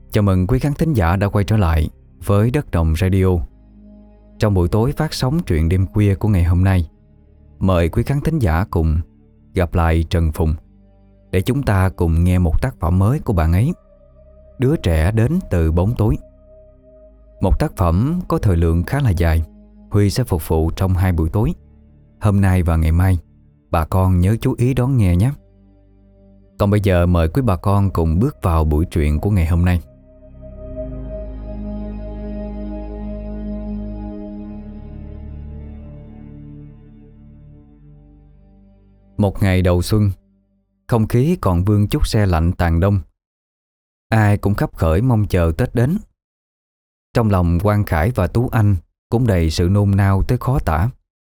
Chào mừng quý khán thính giả đã quay trở lại với Đất Đồng Radio. Trong buổi tối phát sóng truyện đêm khuya của ngày hôm nay, mời quý khán thính giả cùng gặp lại Trần Phùng để chúng ta cùng nghe một tác phẩm mới của bạn ấy, Đứa trẻ đến từ bóng tối. Một tác phẩm có thời lượng khá là dài, Huy sẽ phục vụ trong 2 buổi tối, hôm nay và ngày mai. Bà con nhớ chú ý đón nghe nhé. Còn bây giờ mời quý bà con cùng bước vào buổi truyện của ngày hôm nay. Một ngày đầu xuân, không khí còn vương chút se lạnh tàn đông. Ai cũng khấp khởi mong chờ Tết đến. Trong lòng Quang Khải và Tú Anh cũng đầy sự nôn nao tới khó tả.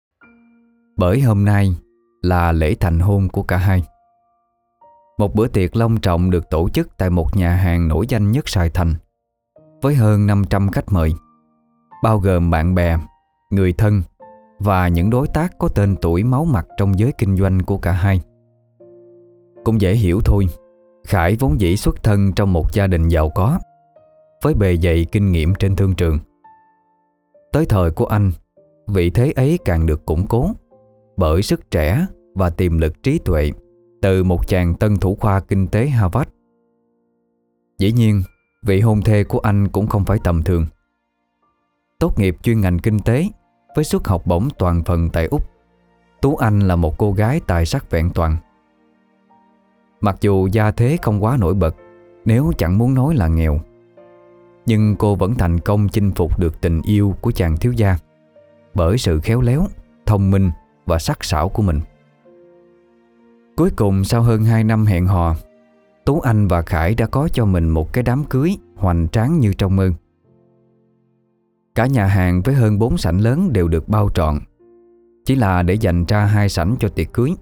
Bởi hôm nay là lễ thành hôn của cả hai. Một bữa tiệc long trọng được tổ chức tại một nhà hàng nổi danh nhất Sài Thành, với hơn 500 khách mời, bao gồm bạn bè, người thân và những đối tác có tên tuổi máu mặt trong giới kinh doanh của cả hai. Cũng dễ hiểu thôi, Khải vốn dĩ xuất thân trong một gia đình giàu có, với bề dày kinh nghiệm trên thương trường. Tới thời của anh, vị thế ấy càng được củng cố bởi sức trẻ và tiềm lực trí tuệ từ một chàng tân thủ khoa kinh tế Harvard. Dĩ nhiên, vị hôn thê của anh cũng không phải tầm thường. Tốt nghiệp chuyên ngành kinh tế với suất học bổng toàn phần tại Úc, Tú Anh là một cô gái tài sắc vẹn toàn. Mặc dù gia thế không quá nổi bật, nếu chẳng muốn nói là nghèo, nhưng cô vẫn thành công chinh phục được tình yêu của chàng thiếu gia bởi sự khéo léo, thông minh và sắc sảo của mình. Cuối cùng sau hơn 2 năm hẹn hò, Tú Anh và Khải đã có cho mình một cái đám cưới hoành tráng như trong mơ. Cả nhà hàng với hơn 4 sảnh lớn đều được bao trọn, chỉ là để dành ra 2 sảnh cho tiệc cưới.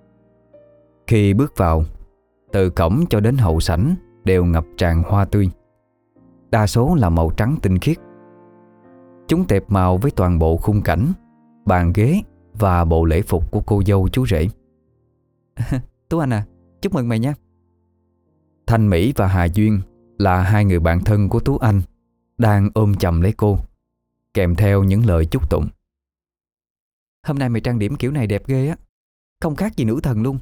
Khi bước vào, từ cổng cho đến hậu sảnh đều ngập tràn hoa tươi, đa số là màu trắng tinh khiết. Chúng tệp màu với toàn bộ khung cảnh, bàn ghế và bộ lễ phục của cô dâu chú rể. Tú Anh à, chúc mừng mày nha. Thanh Mỹ và Hà Duyên là 2 người bạn thân của Tú Anh đang ôm chầm lấy cô, kèm theo những lời chúc tụng. Hôm nay mày trang điểm kiểu này đẹp ghê á, không khác gì nữ thần luôn.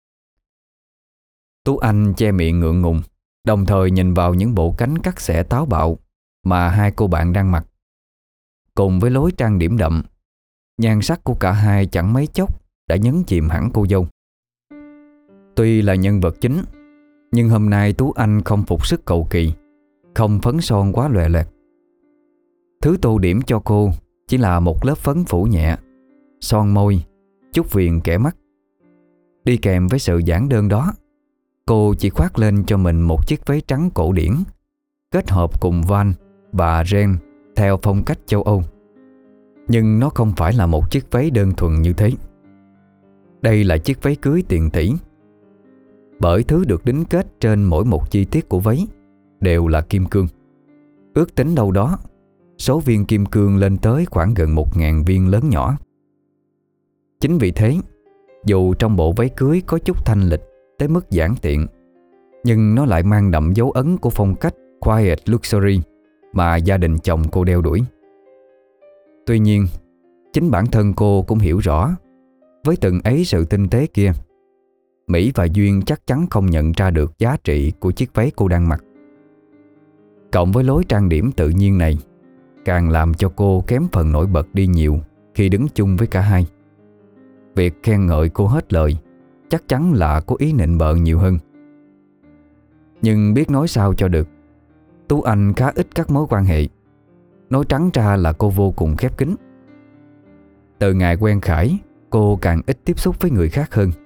Tú Anh che miệng ngượng ngùng, đồng thời nhìn vào những bộ cánh cắt xẻ táo bạo mà 2 cô bạn đang mặc. Cùng với lối trang điểm đậm, nhan sắc của cả hai chẳng mấy chốc đã nhấn chìm hẳn cô dâu. Tuy là nhân vật chính, nhưng hôm nay Tú Anh không phục sức cầu kỳ, không phấn son quá lòe loẹt. Thứ tô điểm cho cô chỉ là một lớp phấn phủ nhẹ, son môi, chút viền kẻ mắt. Đi kèm với sự giản đơn đó, cô chỉ khoác lên cho mình một chiếc váy trắng cổ điển, kết hợp cùng van và ren theo phong cách châu Âu. Nhưng nó không phải là một chiếc váy đơn thuần như thế. Đây là chiếc váy cưới tiền tỷ, bởi thứ được đính kết trên mỗi một chi tiết của váy đều là kim cương. Ước tính đâu đó, số viên kim cương lên tới khoảng gần 1.000 viên lớn nhỏ. Chính vì thế, dù trong bộ váy cưới có chút thanh lịch tới mức giản tiện, nhưng nó lại mang đậm dấu ấn của phong cách quiet luxury mà gia đình chồng cô đeo đuổi. Tuy nhiên, chính bản thân cô cũng hiểu rõ, với từng ấy sự tinh tế kia, Mỹ và Duyên chắc chắn không nhận ra được giá trị của chiếc váy cô đang mặc. Cộng với lối trang điểm tự nhiên này, càng làm cho cô kém phần nổi bật đi nhiều khi đứng chung với cả hai. Việc khen ngợi cô hết lời chắc chắn là có ý nịnh bợ nhiều hơn. Nhưng biết nói sao cho được, Tú Anh khá ít các mối quan hệ. Nói trắng ra là cô vô cùng khép kín. Từ ngày quen Khải, cô càng ít tiếp xúc với người khác hơn.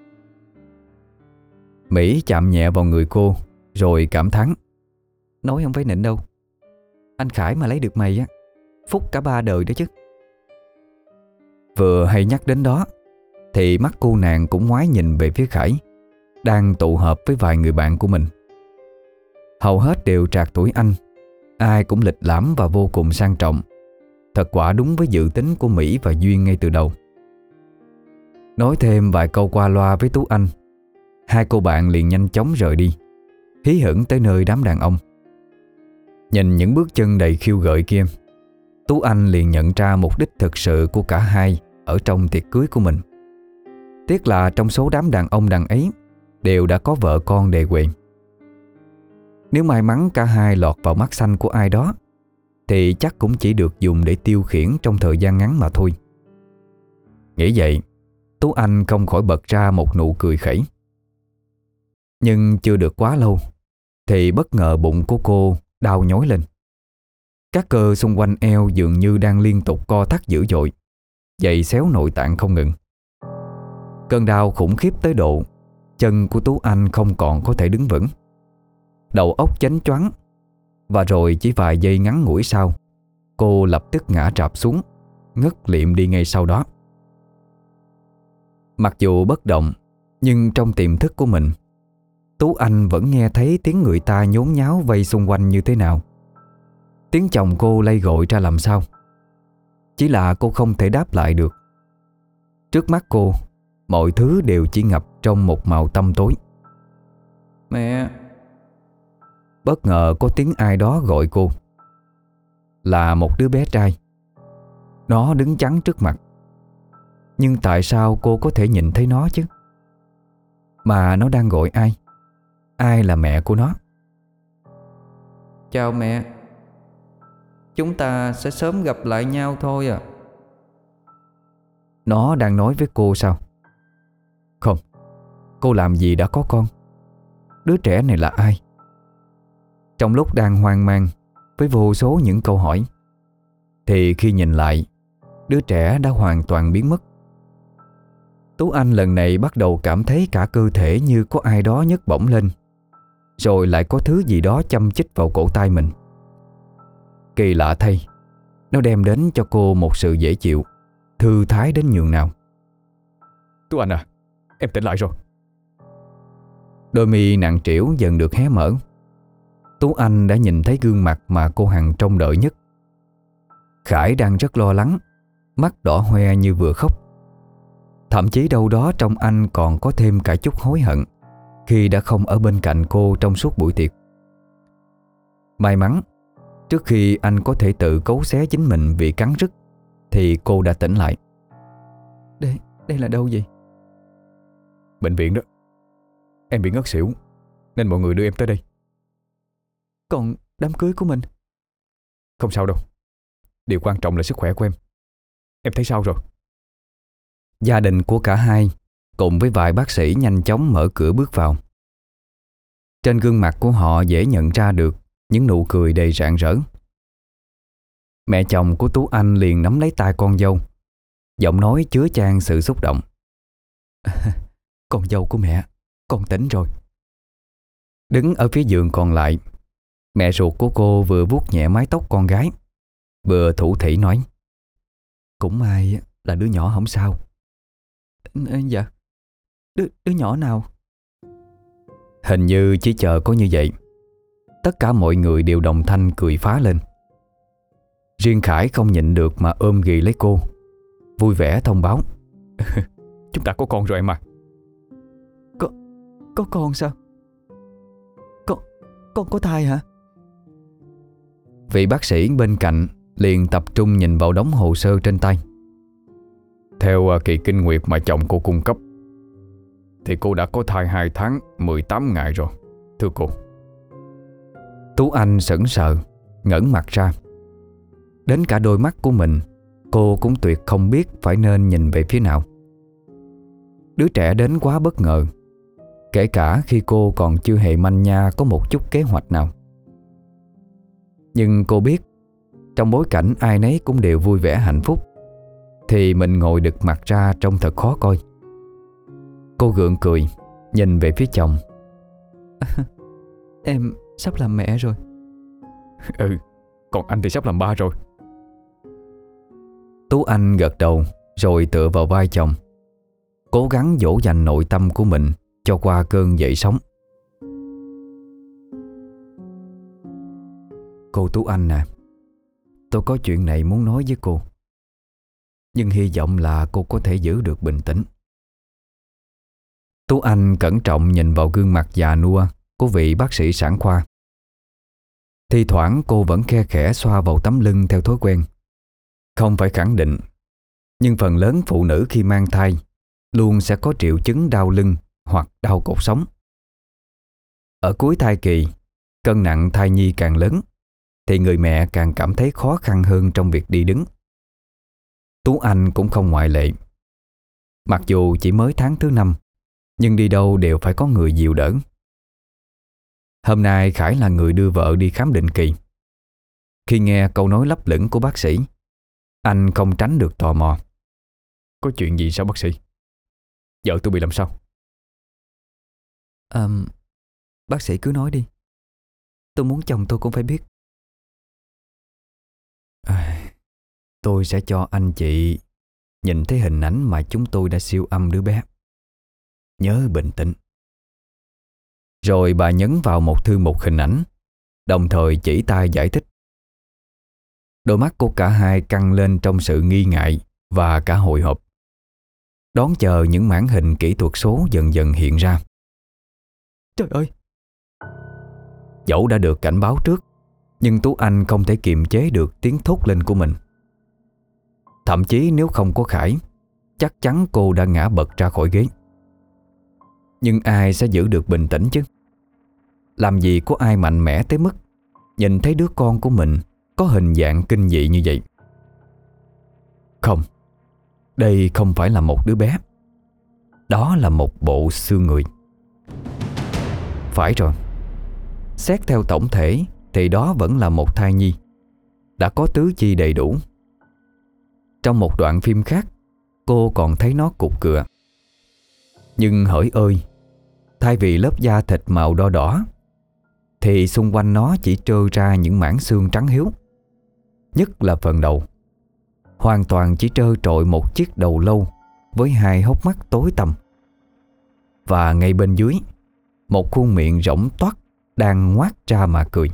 Mỹ chạm nhẹ vào người cô rồi cảm thán: nói không phải nịnh đâu, anh Khải mà lấy được mày á, phúc cả 3 đời đó chứ. Vừa hay nhắc đến đó thì mắt cô nàng cũng ngoái nhìn về phía Khải, đang tụ họp với vài người bạn của mình. Hầu hết đều trạc tuổi anh, ai cũng lịch lãm và vô cùng sang trọng. Thật quả đúng với dự tính của Mỹ và Duyên ngay từ đầu. Nói thêm vài câu qua loa với Tú Anh, 2 cô bạn liền nhanh chóng rời đi, hí hửng tới nơi đám đàn ông. Nhìn những bước chân đầy khiêu gợi kia, Tú Anh liền nhận ra mục đích thực sự của cả hai ở trong tiệc cưới của mình. Tiếc là trong số đám đàn ông đàn ấy đều đã có vợ con đề huề. Nếu may mắn cả hai lọt vào mắt xanh của ai đó thì chắc cũng chỉ được dùng để tiêu khiển trong thời gian ngắn mà thôi. Nghĩ vậy, Tú Anh không khỏi bật ra một nụ cười khẩy. Nhưng chưa được quá lâu thì bất ngờ bụng của cô đau nhói lên. Các cơ xung quanh eo dường như đang liên tục co thắt dữ dội, giày xéo nội tạng không ngừng. Cơn đau khủng khiếp tới độ chân của Tú Anh không còn có thể đứng vững. Đầu óc chánh choáng. Và rồi chỉ vài giây ngắn ngủi sau, cô lập tức ngã rạp xuống, ngất liệm đi ngay sau đó. Mặc dù bất động, nhưng trong tiềm thức của mình, Tú Anh vẫn nghe thấy tiếng người ta nhốn nháo vây xung quanh như thế nào. Tiếng chồng cô lay gọi ra làm sao. Chỉ là cô không thể đáp lại được. Trước mắt cô, mọi thứ đều chỉ ngập trong một màu tăm tối. Mẹ! Bất ngờ có tiếng ai đó gọi cô. Là một đứa bé trai. Nó đứng chắn trước mặt. Nhưng tại sao cô có thể nhìn thấy nó chứ? Mà nó đang gọi ai? Ai là mẹ của nó? Chào mẹ. Chúng ta sẽ sớm gặp lại nhau thôi à? Nó đang nói với cô sao? Không, cô làm gì đã có con? Đứa trẻ này là ai? Trong lúc đang hoang mang với vô số những câu hỏi, thì khi nhìn lại, đứa trẻ đã hoàn toàn biến mất. Tú Anh lần này bắt đầu cảm thấy cả cơ thể như có ai đó nhấc bổng lên, rồi lại có thứ gì đó châm chích vào cổ tay mình. Kỳ lạ thay, nó đem đến cho cô một sự dễ chịu, thư thái đến nhường nào. Tú Anh à, em tỉnh lại rồi. Đôi mi nặng trĩu dần được hé mở. Tú Anh đã nhìn thấy gương mặt mà cô hằng trông đợi nhất. Khải đang rất lo lắng, mắt đỏ hoe như vừa khóc. Thậm chí đâu đó trong anh còn có thêm cả chút hối hận khi đã không ở bên cạnh cô trong suốt buổi tiệc. May mắn, trước khi anh có thể tự cấu xé chính mình vì cắn rứt, thì cô đã tỉnh lại. Đây là đâu vậy? Bệnh viện đó. Em bị ngất xỉu nên mọi người đưa em tới đây. Còn đám cưới của mình? Không sao đâu. Điều quan trọng là sức khỏe của em. Em thấy sao rồi? Gia đình của cả hai cùng với vài bác sĩ nhanh chóng mở cửa bước vào. Trên gương mặt của họ dễ nhận ra được những nụ cười đầy rạng rỡ. Mẹ chồng của Tú Anh liền nắm lấy tay con dâu, giọng nói chứa chan sự xúc động. Con dâu của mẹ, con tỉnh rồi. Đứng ở phía giường còn lại, mẹ ruột của cô vừa vuốt nhẹ mái tóc con gái, vừa thủ thỉ nói: Cũng may là đứa nhỏ không sao. Dạ, đứa nhỏ nào? Hình như chỉ chờ có như vậy, tất cả mọi người đều đồng thanh cười phá lên. Riêng Khải không nhịn được mà ôm ghì lấy cô, vui vẻ thông báo: Chúng ta có con rồi em à. Có con sao? Con có thai hả? Vị bác sĩ bên cạnh liền tập trung nhìn vào đống hồ sơ trên tay. Theo kỳ kinh nguyệt mà chồng cô cung cấp thì cô đã có thai 2 tháng 18 ngày rồi, thưa cô. Tú Anh sững sờ, ngẩng mặt ra. Đến cả đôi mắt của mình cô cũng tuyệt không biết phải nên nhìn về phía nào. Đứa trẻ đến quá bất ngờ, kể cả khi cô còn chưa hề manh nha có một chút kế hoạch nào. Nhưng cô biết, trong bối cảnh ai nấy cũng đều vui vẻ hạnh phúc, thì mình ngồi đực mặt ra trông thật khó coi. Cô gượng cười, nhìn về phía chồng. Em sắp làm mẹ rồi. Ừ, còn anh thì sắp làm ba rồi. Tú Anh gật đầu rồi tựa vào vai chồng, cố gắng dỗ dành nội tâm của mình cho qua cơn dậy sóng. Cô Tú Anh nè, tôi có chuyện này muốn nói với cô, nhưng hy vọng là cô có thể giữ được bình tĩnh. Tú Anh cẩn trọng nhìn vào gương mặt già nua của vị bác sĩ sản khoa. Thi thoảng cô vẫn khe khẽ xoa vào tấm lưng theo thói quen. Không phải khẳng định, nhưng phần lớn phụ nữ khi mang thai luôn sẽ có triệu chứng đau lưng hoặc đau cột sống. Ở cuối thai kỳ, cân nặng thai nhi càng lớn thì người mẹ càng cảm thấy khó khăn hơn trong việc đi đứng. Tú Anh cũng không ngoại lệ. Mặc dù chỉ mới tháng thứ 5, nhưng đi đâu đều phải có người dìu đỡ. Hôm nay Khải là người đưa vợ đi khám định kỳ. Khi nghe câu nói lấp lửng của bác sĩ, anh không tránh được tò mò. Có chuyện gì sao bác sĩ? Vợ tôi bị làm sao? Bác sĩ cứ nói đi. Tôi muốn chồng tôi cũng phải biết. Tôi sẽ cho anh chị nhìn thấy hình ảnh mà chúng tôi đã siêu âm đứa bé. Nhớ bình tĩnh. Rồi bà nhấn vào một thư mục hình ảnh, đồng thời chỉ tay giải thích. Đôi mắt của cả hai căng lên trong sự nghi ngại và cả hồi hộp, đón chờ những mảng hình kỹ thuật số dần dần hiện ra. Trời ơi! Dẫu đã được cảnh báo trước, nhưng Tú Anh không thể kiềm chế được tiếng thốt lên của mình. Thậm chí nếu không có Khải, chắc chắn cô đã ngã bật ra khỏi ghế. Nhưng ai sẽ giữ được bình tĩnh chứ? Làm gì có ai mạnh mẽ tới mức nhìn thấy đứa con của mình có hình dạng kinh dị như vậy. Không, đây không phải là một đứa bé. Đó là một bộ xương người. Phải rồi, xét theo tổng thể thì đó vẫn là một thai nhi, đã có tứ chi đầy đủ. Trong một đoạn phim khác, cô còn thấy nó cục cựa. Nhưng hỡi ơi, thay vì lớp da thịt màu đo đỏ, thì xung quanh nó chỉ trơ ra những mảng xương trắng hiếu. Nhất là phần đầu, hoàn toàn chỉ trơ trội một chiếc đầu lâu với hai hốc mắt tối tăm. Và ngay bên dưới, một khuôn miệng rỗng toác đang ngoác ra mà cười.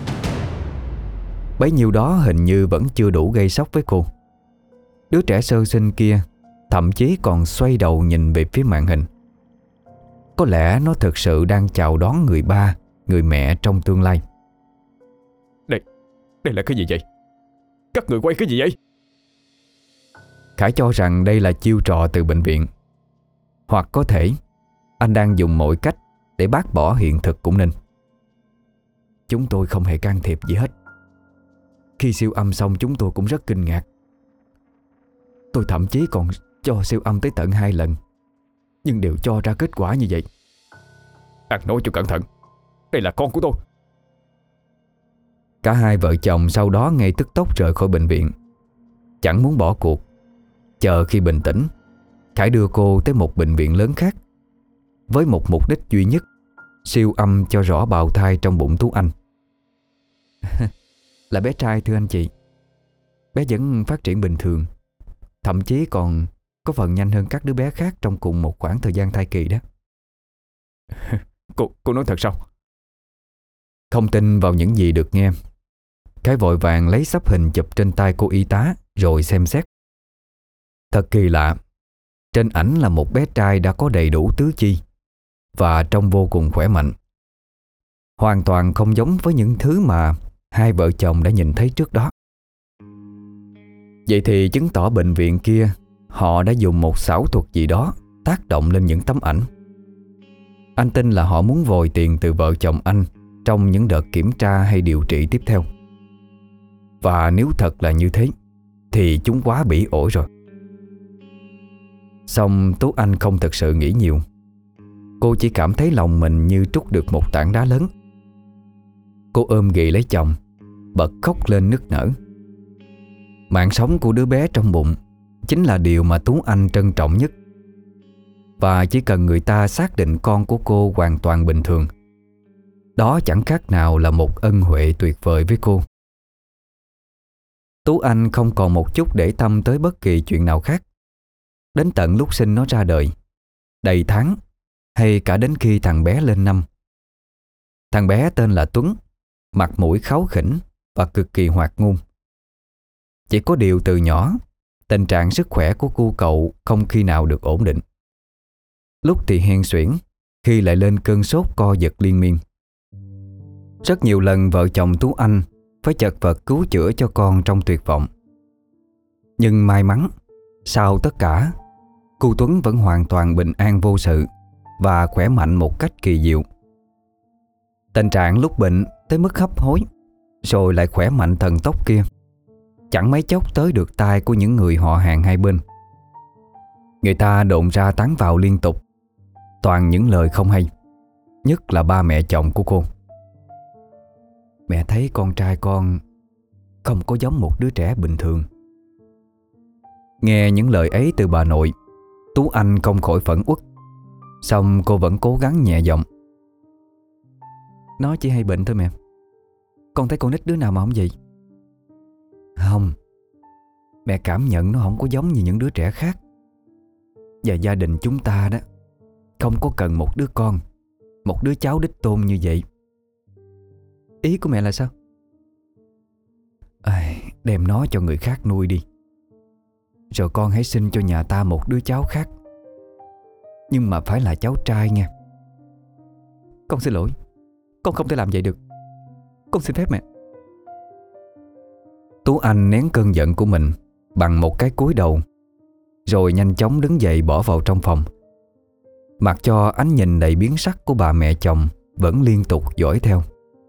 Bấy nhiêu đó hình như vẫn chưa đủ gây sốc với cô. Đứa trẻ sơ sinh kia thậm chí còn xoay đầu nhìn về phía màn hình. Có lẽ nó thực sự đang chào đón người ba, người mẹ trong tương lai. Đây là cái gì vậy? Các người quay cái gì vậy? Khải cho rằng đây là chiêu trò từ bệnh viện. Hoặc có thể anh đang dùng mọi cách để bác bỏ hiện thực cũng nên. Chúng tôi không hề can thiệp gì hết. Khi siêu âm xong chúng tôi cũng rất kinh ngạc. Tôi thậm chí còn cho siêu âm tới tận 2 lần, nhưng đều cho ra kết quả như vậy. Anh nói cho cẩn thận, đây là con của tôi. Cả hai vợ chồng sau đó ngay tức tốc rời khỏi bệnh viện, chẳng muốn bỏ cuộc. Chờ khi bình tĩnh, Khải đưa cô tới một bệnh viện lớn khác, với một mục đích duy nhất: siêu âm cho rõ bào thai trong bụng Tú Anh. Là bé trai thưa anh chị. Bé vẫn phát triển bình thường, thậm chí còn có phần nhanh hơn các đứa bé khác trong cùng một khoảng thời gian thai kỳ đó. Cô nói thật sao? Không tin vào những gì được nghe, Khải vội vàng lấy xấp hình chụp trên tay cô y tá rồi xem xét. Thật kỳ lạ, trên ảnh là một bé trai đã có đầy đủ tứ chi và trông vô cùng khỏe mạnh, hoàn toàn không giống với những thứ mà hai vợ chồng đã nhìn thấy trước đó. Vậy thì chứng tỏ bệnh viện kia họ đã dùng một xảo thuật gì đó tác động lên những tấm ảnh. Anh tin là họ muốn vòi tiền từ vợ chồng anh trong những đợt kiểm tra hay điều trị tiếp theo. Và nếu thật là như thế thì chúng quá bỉ ổi rồi. Song Tú Anh không thực sự nghĩ nhiều. Cô chỉ cảm thấy lòng mình như trút được một tảng đá lớn. Cô ôm ghì lấy chồng, bật khóc lên nức nở. Mạng sống của đứa bé trong bụng chính là điều mà Tú Anh trân trọng nhất. Và chỉ cần người ta xác định con của cô hoàn toàn bình thường, đó chẳng khác nào là một ân huệ tuyệt vời với cô. Tú Anh không còn một chút để tâm tới bất kỳ chuyện nào khác, đến tận lúc sinh nó ra đời, đầy tháng, hay cả đến khi thằng bé lên năm. Thằng bé tên là Tuấn, mặt mũi kháu khỉnh và cực kỳ hoạt ngôn. Chỉ có điều từ nhỏ, tình trạng sức khỏe của cô cậu không khi nào được ổn định. Lúc thì hen suyễn, khi lại lên cơn sốt co giật liên miên. Rất nhiều lần vợ chồng Tú Anh phải chật vật cứu chữa cho con trong tuyệt vọng. Nhưng may mắn, sau tất cả, cô Tuấn vẫn hoàn toàn bình an vô sự và khỏe mạnh một cách kỳ diệu. Tình trạng lúc bệnh tới mức hấp hối rồi lại khỏe mạnh thần tốc kia chẳng mấy chốc tới được tai của những người họ hàng hai bên. Người ta đồn ra tán vào liên tục, toàn những lời không hay, nhất là ba mẹ chồng của cô. Mẹ thấy con trai con không có giống một đứa trẻ bình thường. Nghe những lời ấy từ bà nội, Tú Anh không khỏi phẫn uất. Xong cô vẫn cố gắng nhẹ giọng: Nó chỉ hay bệnh thôi mẹ. Con thấy con nít đứa nào mà không vậy? Không, mẹ cảm nhận nó không có giống như những đứa trẻ khác. Và gia đình chúng ta đó không có cần một đứa con, một đứa cháu đích tôn như vậy. Ý của mẹ là sao? Đem nó cho người khác nuôi đi, rồi con hãy sinh cho nhà ta một đứa cháu khác, nhưng mà phải là cháu trai nha. Con xin lỗi, con không thể làm vậy được. Con xin phép mẹ. Tú Anh nén cơn giận của mình bằng một cái cúi đầu, rồi nhanh chóng đứng dậy bỏ vào trong phòng, mặc cho ánh nhìn đầy biến sắc của bà mẹ chồng vẫn liên tục dõi theo.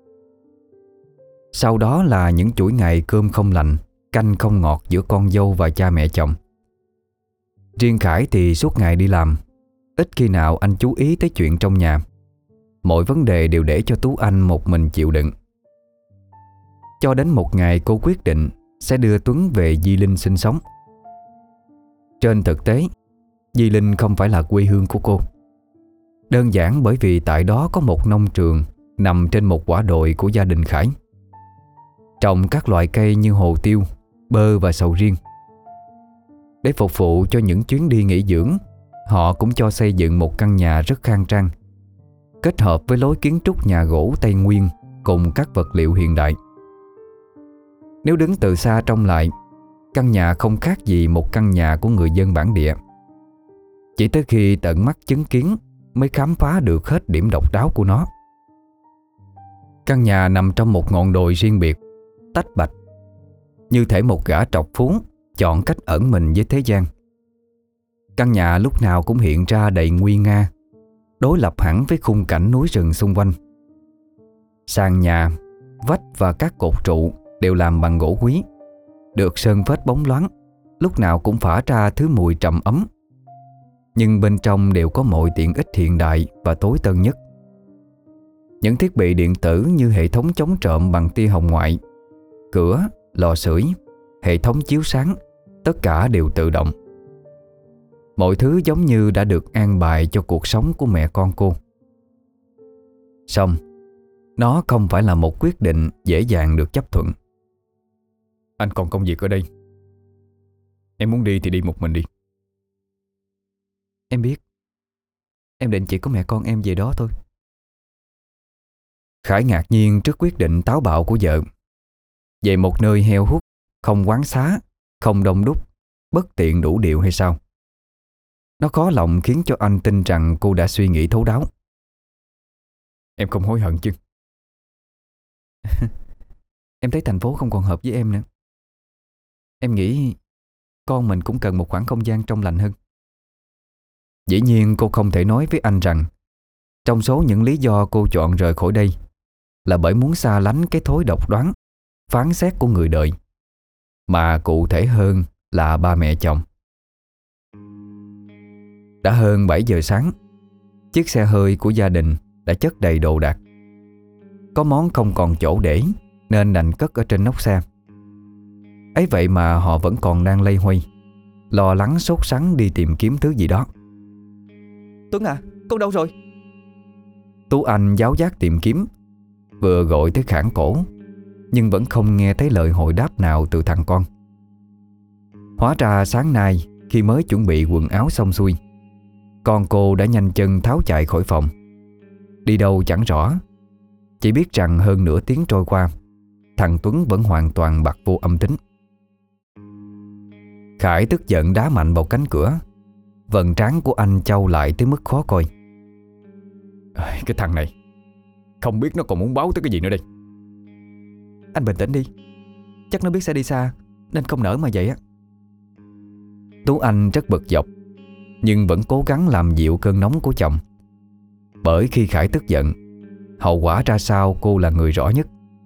Sau đó là những chuỗi ngày cơm không lành, canh không ngọt giữa con dâu và cha mẹ chồng. Riêng Khải thì suốt ngày đi làm, ít khi nào anh chú ý tới chuyện trong nhà. Mọi vấn đề đều để cho Tú Anh một mình chịu đựng. Cho đến một ngày cô quyết định sẽ đưa Tuấn về Di Linh sinh sống. Trên thực tế, Di Linh không phải là quê hương của cô. Đơn giản bởi vì tại đó có một nông trường nằm trên một quả đồi của gia đình Khải, trồng các loại cây như hồ tiêu, bơ và sầu riêng. Để phục vụ cho những chuyến đi nghỉ dưỡng, họ cũng cho xây dựng một căn nhà rất khang trang, kết hợp với lối kiến trúc nhà gỗ Tây Nguyên cùng các vật liệu hiện đại. Nếu đứng từ xa trông lại, căn nhà không khác gì một căn nhà của người dân bản địa. Chỉ tới khi tận mắt chứng kiến mới khám phá được hết điểm độc đáo của nó. Căn nhà nằm trong một ngọn đồi riêng biệt, tách bạch, như thể một gã trọc phú chọn cách ẩn mình với thế gian. Căn nhà lúc nào cũng hiện ra đầy nguy nga, đối lập hẳn với khung cảnh núi rừng xung quanh. Sàn nhà, vách và các cột trụ đều làm bằng gỗ quý, được sơn phết bóng loáng, lúc nào cũng phả ra thứ mùi trầm ấm. Nhưng bên trong đều có mọi tiện ích hiện đại và tối tân nhất. Những thiết bị điện tử như hệ thống chống trộm bằng tia hồng ngoại, cửa, lò sưởi, hệ thống chiếu sáng, tất cả đều tự động. Mọi thứ giống như đã được an bài cho cuộc sống của mẹ con cô. Song, nó không phải là một quyết định dễ dàng được chấp thuận. Anh còn công việc ở đây. Em muốn đi thì đi một mình đi. Em biết. Em định chỉ có mẹ con em về đó thôi. Khải ngạc nhiên trước quyết định táo bạo của vợ. Về một nơi heo hút, không quán xá, không đông đúc, bất tiện đủ điệu hay sao? Nó khó lòng khiến cho anh tin rằng cô đã suy nghĩ thấu đáo. Em không hối hận chứ? Em thấy thành phố không còn hợp với em nữa. Em nghĩ con mình cũng cần một khoảng không gian trong lành hơn. Dĩ nhiên cô không thể nói với anh rằng trong số những lý do cô chọn rời khỏi đây là bởi muốn xa lánh cái thói độc đoán, phán xét của người đời, mà cụ thể hơn là ba mẹ chồng. Đã hơn 7 giờ sáng, chiếc xe hơi của gia đình đã chất đầy đồ đạc. Có món không còn chỗ để nên đành cất ở trên nóc xe. Ấy vậy mà họ vẫn còn đang loay hoay, lo lắng sốt sắng đi tìm kiếm thứ gì đó. Tuấn à, con đâu rồi? Tú Anh giáo giác tìm kiếm, vừa gọi tới khản cổ, nhưng vẫn không nghe thấy lời hồi đáp nào từ thằng con. Hóa ra sáng nay khi mới chuẩn bị quần áo xong xuôi, con cô đã nhanh chân tháo chạy khỏi phòng. Đi đâu chẳng rõ, chỉ biết rằng hơn nửa tiếng trôi qua, thằng Tuấn vẫn hoàn toàn bặt vô âm tính. Khải tức giận đá mạnh vào cánh cửa. Vầng trán của anh chau lại tới mức khó coi. Cái thằng này, Không biết nó còn muốn báo tới cái gì nữa đây. Anh bình tĩnh đi. Chắc nó biết sẽ đi xa nên không nỡ mà vậy á. Tú Anh rất bực dọc, nhưng vẫn cố gắng làm dịu cơn nóng của chồng. Bởi khi Khải tức giận, hậu quả ra sao cô là người rõ nhất.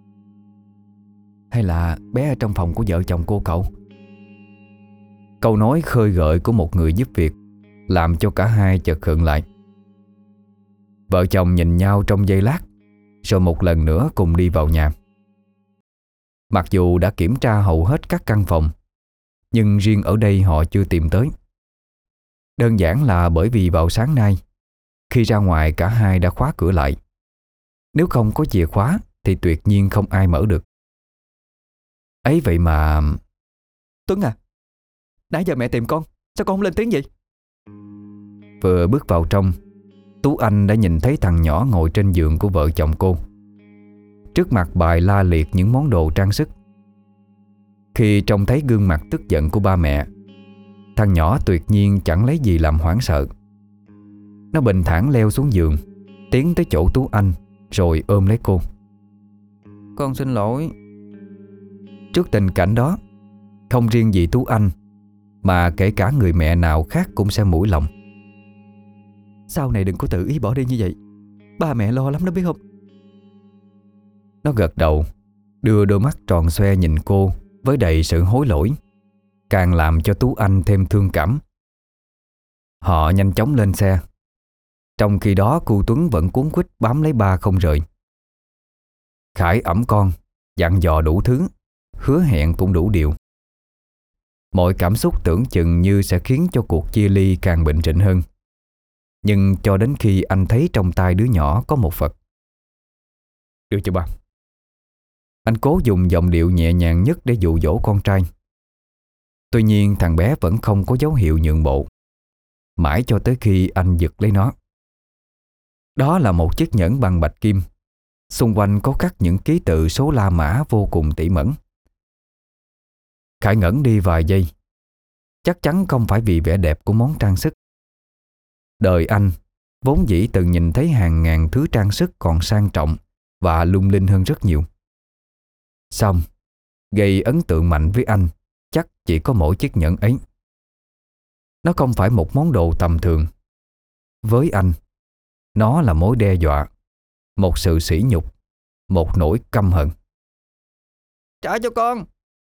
Hay là bé ở trong phòng của vợ chồng cô cậu? Câu nói khơi gợi của một người giúp việc làm cho cả hai chợt khựng lại. Vợ chồng nhìn nhau trong giây lát, rồi một lần nữa cùng đi vào nhà. Mặc dù đã kiểm tra hầu hết các căn phòng, nhưng riêng ở đây họ chưa tìm tới. Đơn giản là bởi vì vào sáng nay, khi ra ngoài cả hai đã khóa cửa lại. Nếu không có chìa khóa thì tuyệt nhiên không ai mở được. Ấy vậy mà... Tuấn à, nãy giờ mẹ tìm con, sao con không lên tiếng vậy? Vừa bước vào trong, Tú Anh đã nhìn thấy thằng nhỏ ngồi trên giường của vợ chồng cô. Trước mặt bày la liệt những món đồ trang sức. Khi trông thấy gương mặt tức giận của ba mẹ, thằng nhỏ tuyệt nhiên chẳng lấy gì làm hoảng sợ. Nó bình thản leo xuống giường, tiến tới chỗ Tú Anh, rồi ôm lấy cô. Con xin lỗi. Trước tình cảnh đó, không riêng gì Tú Anh, mà kể cả người mẹ nào khác cũng sẽ mũi lòng. Sau này đừng có tự ý bỏ đi như vậy. Ba mẹ lo lắm đó biết không? Nó gật đầu, đưa đôi mắt tròn xoe nhìn cô với đầy sự hối lỗi, càng làm cho Tú Anh thêm thương cảm. Họ nhanh chóng lên xe. Trong khi đó cô Tuấn vẫn cuống quýt bám lấy ba không rời. Khải ẵm con, dặn dò đủ thứ, hứa hẹn cũng đủ điều. Mọi cảm xúc tưởng chừng như sẽ khiến cho cuộc chia ly càng bệnh trịnh hơn. Nhưng cho đến khi anh thấy trong tay đứa nhỏ có một vật. Đưa cho ba. Anh cố dùng giọng điệu nhẹ nhàng nhất để dụ dỗ con trai. Tuy nhiên thằng bé vẫn không có dấu hiệu nhượng bộ, mãi cho tới khi anh giật lấy nó. Đó là một chiếc nhẫn bằng bạch kim. Xung quanh có khắc những ký tự số La Mã vô cùng tỉ mẩn. Khải ngẩn đi vài giây. Chắc chắn không phải vì vẻ đẹp của món trang sức. Đời anh vốn dĩ từng nhìn thấy hàng ngàn thứ trang sức còn sang trọng và lung linh hơn rất nhiều. Xong, gây ấn tượng mạnh với anh chắc chỉ có mỗi chiếc nhẫn ấy. Nó không phải một món đồ tầm thường. Với anh, nó là mối đe dọa, một sự sỉ nhục, một nỗi căm hận. Trả cho con!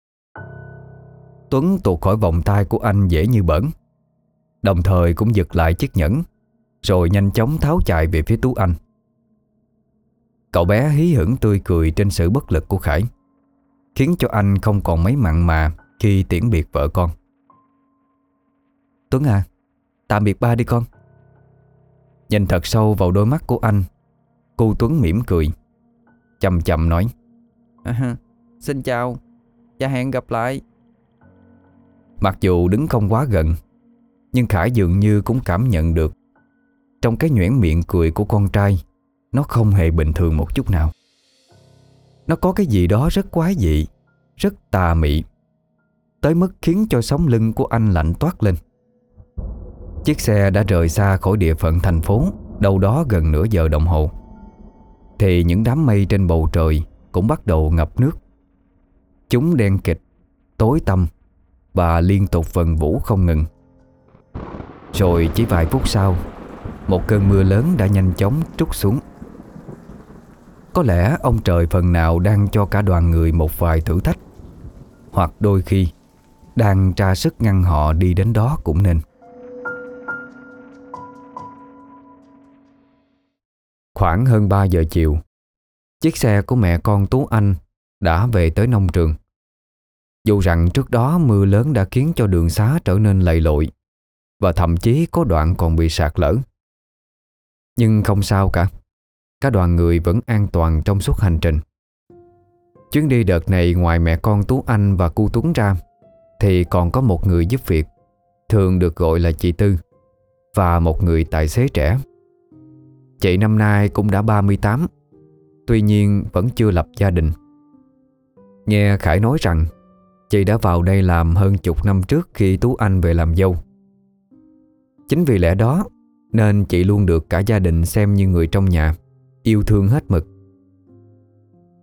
Tuấn tuột khỏi vòng tay của anh dễ như bỡn, đồng thời cũng giật lại chiếc nhẫn, rồi nhanh chóng tháo chạy về phía Tú Anh. Cậu bé hí hửng tươi cười trên sự bất lực của Khải, khiến cho anh không còn mấy mặn mà khi tiễn biệt vợ con. Tuấn à, tạm biệt ba đi con. Nhìn thật sâu vào đôi mắt của anh, cô Tuấn mỉm cười, chậm chậm nói: Xin chào và hẹn gặp lại. Mặc dù đứng không quá gần, nhưng Khải dường như cũng cảm nhận được trong cái nhoẻn miệng cười của con trai, nó không hề bình thường một chút nào. Nó có cái gì đó rất quái dị, rất tà mị, tới mức khiến cho sống lưng của anh lạnh toát lên. Chiếc xe đã rời xa khỏi địa phận thành phố đâu đó gần nửa giờ đồng hồ, thì những đám mây trên bầu trời cũng bắt đầu ngập nước. Chúng đen kịt, tối tăm và liên tục vần vũ không ngừng. Rồi chỉ vài phút sau, một cơn mưa lớn đã nhanh chóng trút xuống. Có lẽ ông trời phần nào đang cho cả đoàn người một vài thử thách, hoặc đôi khi đang tra sức ngăn họ đi đến đó cũng nên. Khoảng hơn 3 giờ chiều, chiếc xe của mẹ con Tú Anh đã về tới nông trường. Dù rằng trước đó mưa lớn đã khiến cho đường xá trở nên lầy lội, và thậm chí có đoạn còn bị sạt lở. Nhưng không sao cả, cả đoàn người vẫn an toàn trong suốt hành trình. Chuyến đi đợt này ngoài mẹ con Tú Anh và cu Tuấn ra, thì còn có một người giúp việc, thường được gọi là chị Tư, và một người tài xế trẻ. Chị năm nay cũng đã 38, tuy nhiên vẫn chưa lập gia đình. Nghe Khải nói rằng chị đã vào đây làm hơn chục năm trước khi Tú Anh về làm dâu. Chính vì lẽ đó nên chị luôn được cả gia đình xem như người trong nhà, yêu thương hết mực.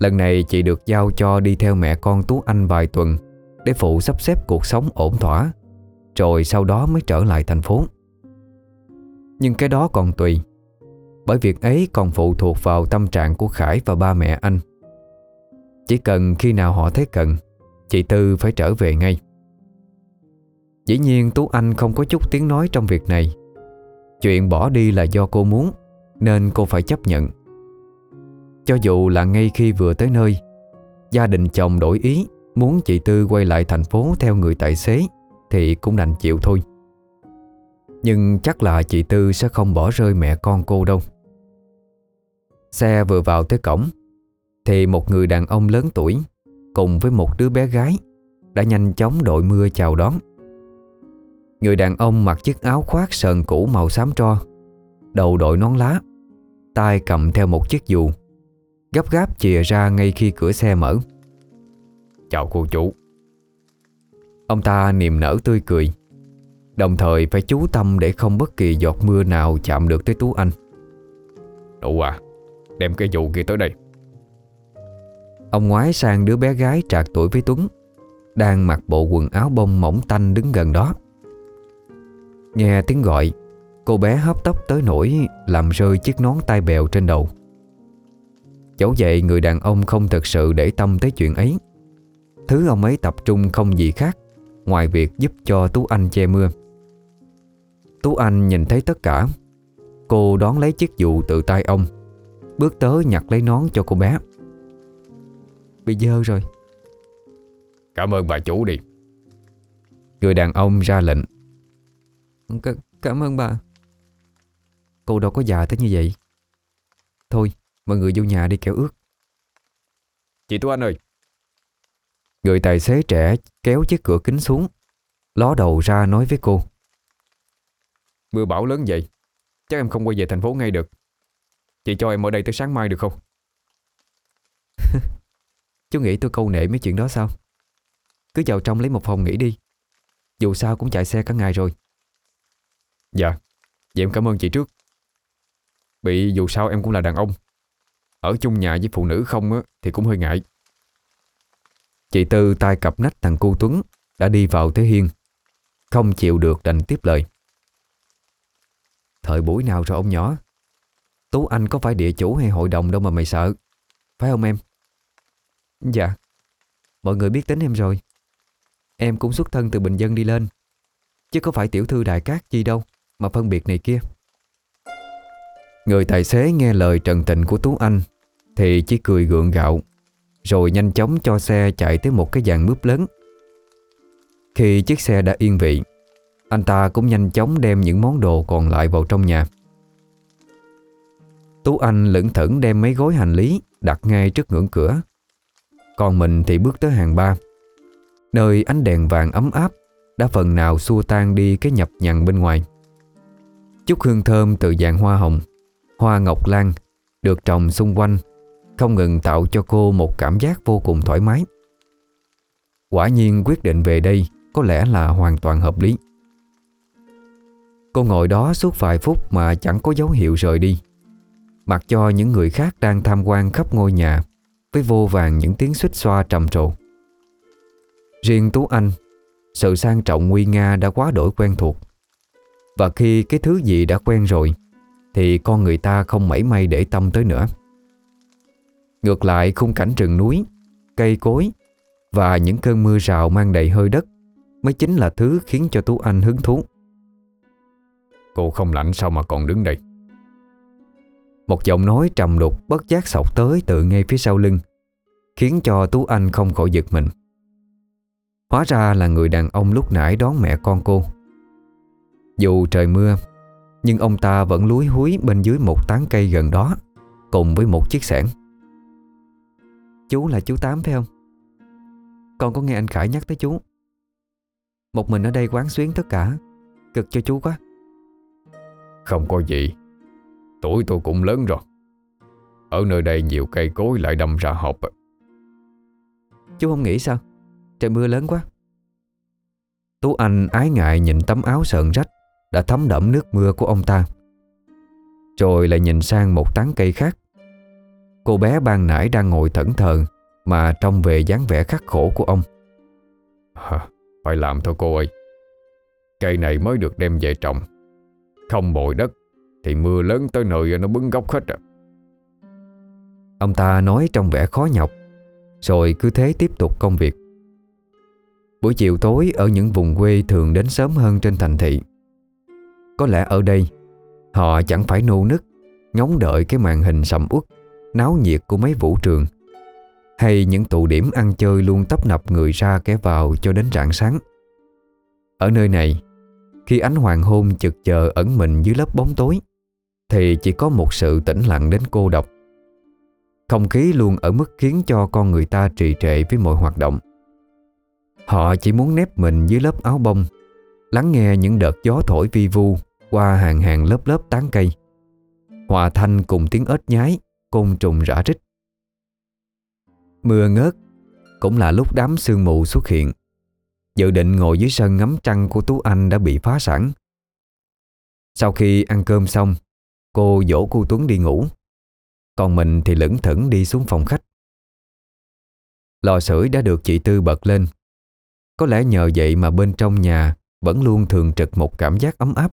Lần này chị được giao cho đi theo mẹ con Tú Anh vài tuần để phụ sắp xếp cuộc sống ổn thỏa, rồi sau đó mới trở lại thành phố. Nhưng cái đó còn tùy, bởi việc ấy còn phụ thuộc vào tâm trạng của Khải và ba mẹ anh. Chỉ cần khi nào họ thấy cần, chị Tư phải trở về ngay. Dĩ nhiên Tú Anh không có chút tiếng nói trong việc này. Chuyện bỏ đi là do cô muốn, nên cô phải chấp nhận. Cho dù là ngay khi vừa tới nơi, gia đình chồng đổi ý muốn chị Tư quay lại thành phố theo người tài xế, thì cũng đành chịu thôi. Nhưng chắc là chị Tư sẽ không bỏ rơi mẹ con cô đâu. Xe vừa vào tới cổng thì một người đàn ông lớn tuổi cùng với một đứa bé gái đã nhanh chóng đội mưa chào đón. Người đàn ông mặc chiếc áo khoác sờn cũ màu xám tro, đầu đội nón lá, tay cầm theo một chiếc dù, gấp gáp chìa ra ngay khi cửa xe mở. Chào cô chủ. Ông ta niềm nở tươi cười, đồng thời phải chú tâm để không bất kỳ giọt mưa nào chạm được tới Tú Anh. Đủ à, đem cái dù kia tới đây. Ông ngoái sang đứa bé gái trạc tuổi với Tuấn, đang mặc bộ quần áo bông mỏng tanh đứng gần đó. Nghe tiếng gọi, cô bé hấp tấp tới nỗi làm rơi chiếc nón tai bèo trên đầu. Dẫu vậy người đàn ông không thực sự để tâm tới chuyện ấy. Thứ ông ấy tập trung không gì khác ngoài việc giúp cho Tú Anh che mưa. Tú Anh nhìn thấy tất cả. Cô đón lấy chiếc dù từ tay ông, bước tới nhặt lấy nón cho cô bé. Bị dơ rồi. Cảm ơn bà chủ đi. Người đàn ông ra lệnh. Cảm ơn bà. Cô đâu có già tới như vậy. Thôi mọi người vô nhà đi kẻo ướt. Chị Tú Anh ơi. Người tài xế trẻ kéo chiếc cửa kính xuống, ló đầu ra nói với cô. Mưa bão lớn vậy, chắc em không quay về thành phố ngay được. Chị cho em ở đây tới sáng mai được không? Chú nghĩ tôi câu nệ mấy chuyện đó sao? Cứ vào trong lấy một phòng nghỉ đi. Dù sao cũng chạy xe cả ngày rồi. Dạ, vậy em cảm ơn chị trước. Bị dù sao em cũng là đàn ông, ở chung nhà với phụ nữ không á thì cũng hơi ngại. Chị Tư tay cặp nách thằng cu Tuấn đã đi vào tới hiên, không chịu được đành tiếp lời. Thời buổi nào rồi ông nhỏ? Tú Anh có phải địa chủ hay hội đồng đâu mà mày sợ. Phải không em? Dạ. Mọi người biết tính em rồi. Em cũng xuất thân từ bình dân đi lên, chứ có phải tiểu thư đại cát gì đâu mà phân biệt này kia. Người tài xế nghe lời trần tình của Tú Anh thì chỉ cười gượng gạo, rồi nhanh chóng cho xe chạy tới một cái dàn mướp lớn. Khi chiếc xe đã yên vị, anh ta cũng nhanh chóng đem những món đồ còn lại vào trong nhà. Tú Anh lững thững đem mấy gói hành lý đặt ngay trước ngưỡng cửa. Còn mình thì bước tới hàng ba, nơi ánh đèn vàng ấm áp đã phần nào xua tan đi cái nhập nhằng bên ngoài. Chút hương thơm từ dàn hoa hồng, hoa ngọc lan được trồng xung quanh không ngừng tạo cho cô một cảm giác vô cùng thoải mái. Quả nhiên quyết định về đây có lẽ là hoàn toàn hợp lý. Cô ngồi đó suốt vài phút mà chẳng có dấu hiệu rời đi, mặc cho những người khác đang tham quan khắp ngôi nhà với vô vàn những tiếng xuýt xoa trầm trồ. Riêng Tú Anh, sự sang trọng nguy nga đã quá đổi quen thuộc. Và khi cái thứ gì đã quen rồi thì con người ta không mảy may để tâm tới nữa. Ngược lại khung cảnh rừng núi, cây cối và những cơn mưa rào mang đầy hơi đất mới chính là thứ khiến cho Tú Anh hứng thú. Cô không lạnh sao mà còn đứng đây? Một giọng nói trầm đục bất giác xộc tới từ ngay phía sau lưng, khiến cho Tú Anh không khỏi giật mình. Hóa ra là người đàn ông lúc nãy đón mẹ con cô. Dù trời mưa, nhưng ông ta vẫn lúi húi bên dưới một tán cây gần đó, cùng với một chiếc xẻng. Chú là chú Tám phải không? Con có nghe anh Khải nhắc tới chú. Một mình ở đây quán xuyến tất cả, cực cho chú quá. Không có gì, tuổi tôi cũng lớn rồi. Ở nơi đây nhiều cây cối lại đâm ra họp. Chú không nghĩ sao? Trời mưa lớn quá. Tú Anh ái ngại nhìn tấm áo sờn rách đã thấm đẫm nước mưa của ông ta, rồi lại nhìn sang một tán cây khác. Cô bé ban nãy đang ngồi thẫn thờ mà trông về dáng vẻ khắc khổ của ông. Phải làm thôi cô ơi. Cây này mới được đem về trồng, không bồi đất thì mưa lớn tới nơi nó bứng gốc hết. Ông ta nói trong vẻ khó nhọc, rồi cứ thế tiếp tục công việc. Buổi chiều tối ở những vùng quê thường đến sớm hơn trên thành thị. Có lẽ ở đây họ chẳng phải nô nức ngóng đợi cái màn hình sầm uất náo nhiệt của mấy vũ trường, hay những tụ điểm ăn chơi luôn tấp nập người ra kẻ vào cho đến rạng sáng. Ở nơi này, khi ánh hoàng hôn chực chờ ẩn mình dưới lớp bóng tối, thì chỉ có một sự tĩnh lặng đến cô độc. Không khí luôn ở mức khiến cho con người ta trì trệ với mọi hoạt động. Họ chỉ muốn nép mình dưới lớp áo bông, lắng nghe những đợt gió thổi vi vu qua hàng hàng lớp lớp tán cây, hòa thanh cùng tiếng ếch nhái, côn trùng rã rích. Mưa ngớt, cũng là lúc đám sương mù xuất hiện. Dự định ngồi dưới sân ngắm trăng của Tú Anh đã bị phá sản. Sau khi ăn cơm xong, cô dỗ cô Tuấn đi ngủ, còn mình thì lững thững đi xuống phòng khách. Lò sưởi đã được chị Tư bật lên. Có lẽ nhờ vậy mà bên trong nhà vẫn luôn thường trực một cảm giác ấm áp.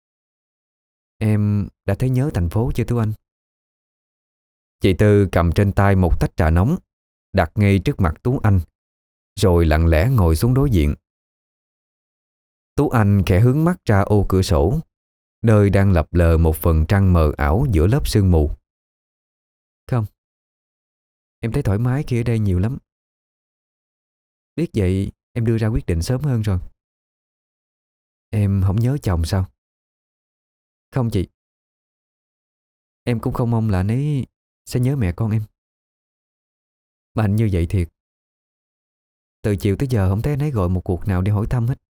Em đã thấy nhớ thành phố chưa Tú Anh? Chị Tư cầm trên tay một tách trà nóng, đặt ngay trước mặt Tú Anh, rồi lặng lẽ ngồi xuống đối diện. Tú Anh khẽ hướng mắt ra ô cửa sổ, nơi đang lập lờ một phần trăng mờ ảo giữa lớp sương mù. Không, em thấy thoải mái khi ở đây nhiều lắm. Biết vậy em đưa ra quyết định sớm hơn rồi. Em không nhớ chồng sao? Không chị. Em cũng không mong là anh ấy sẽ nhớ mẹ con em. Mà anh như vậy thiệt. Từ chiều tới giờ không thấy anh ấy gọi một cuộc nào để hỏi thăm hết.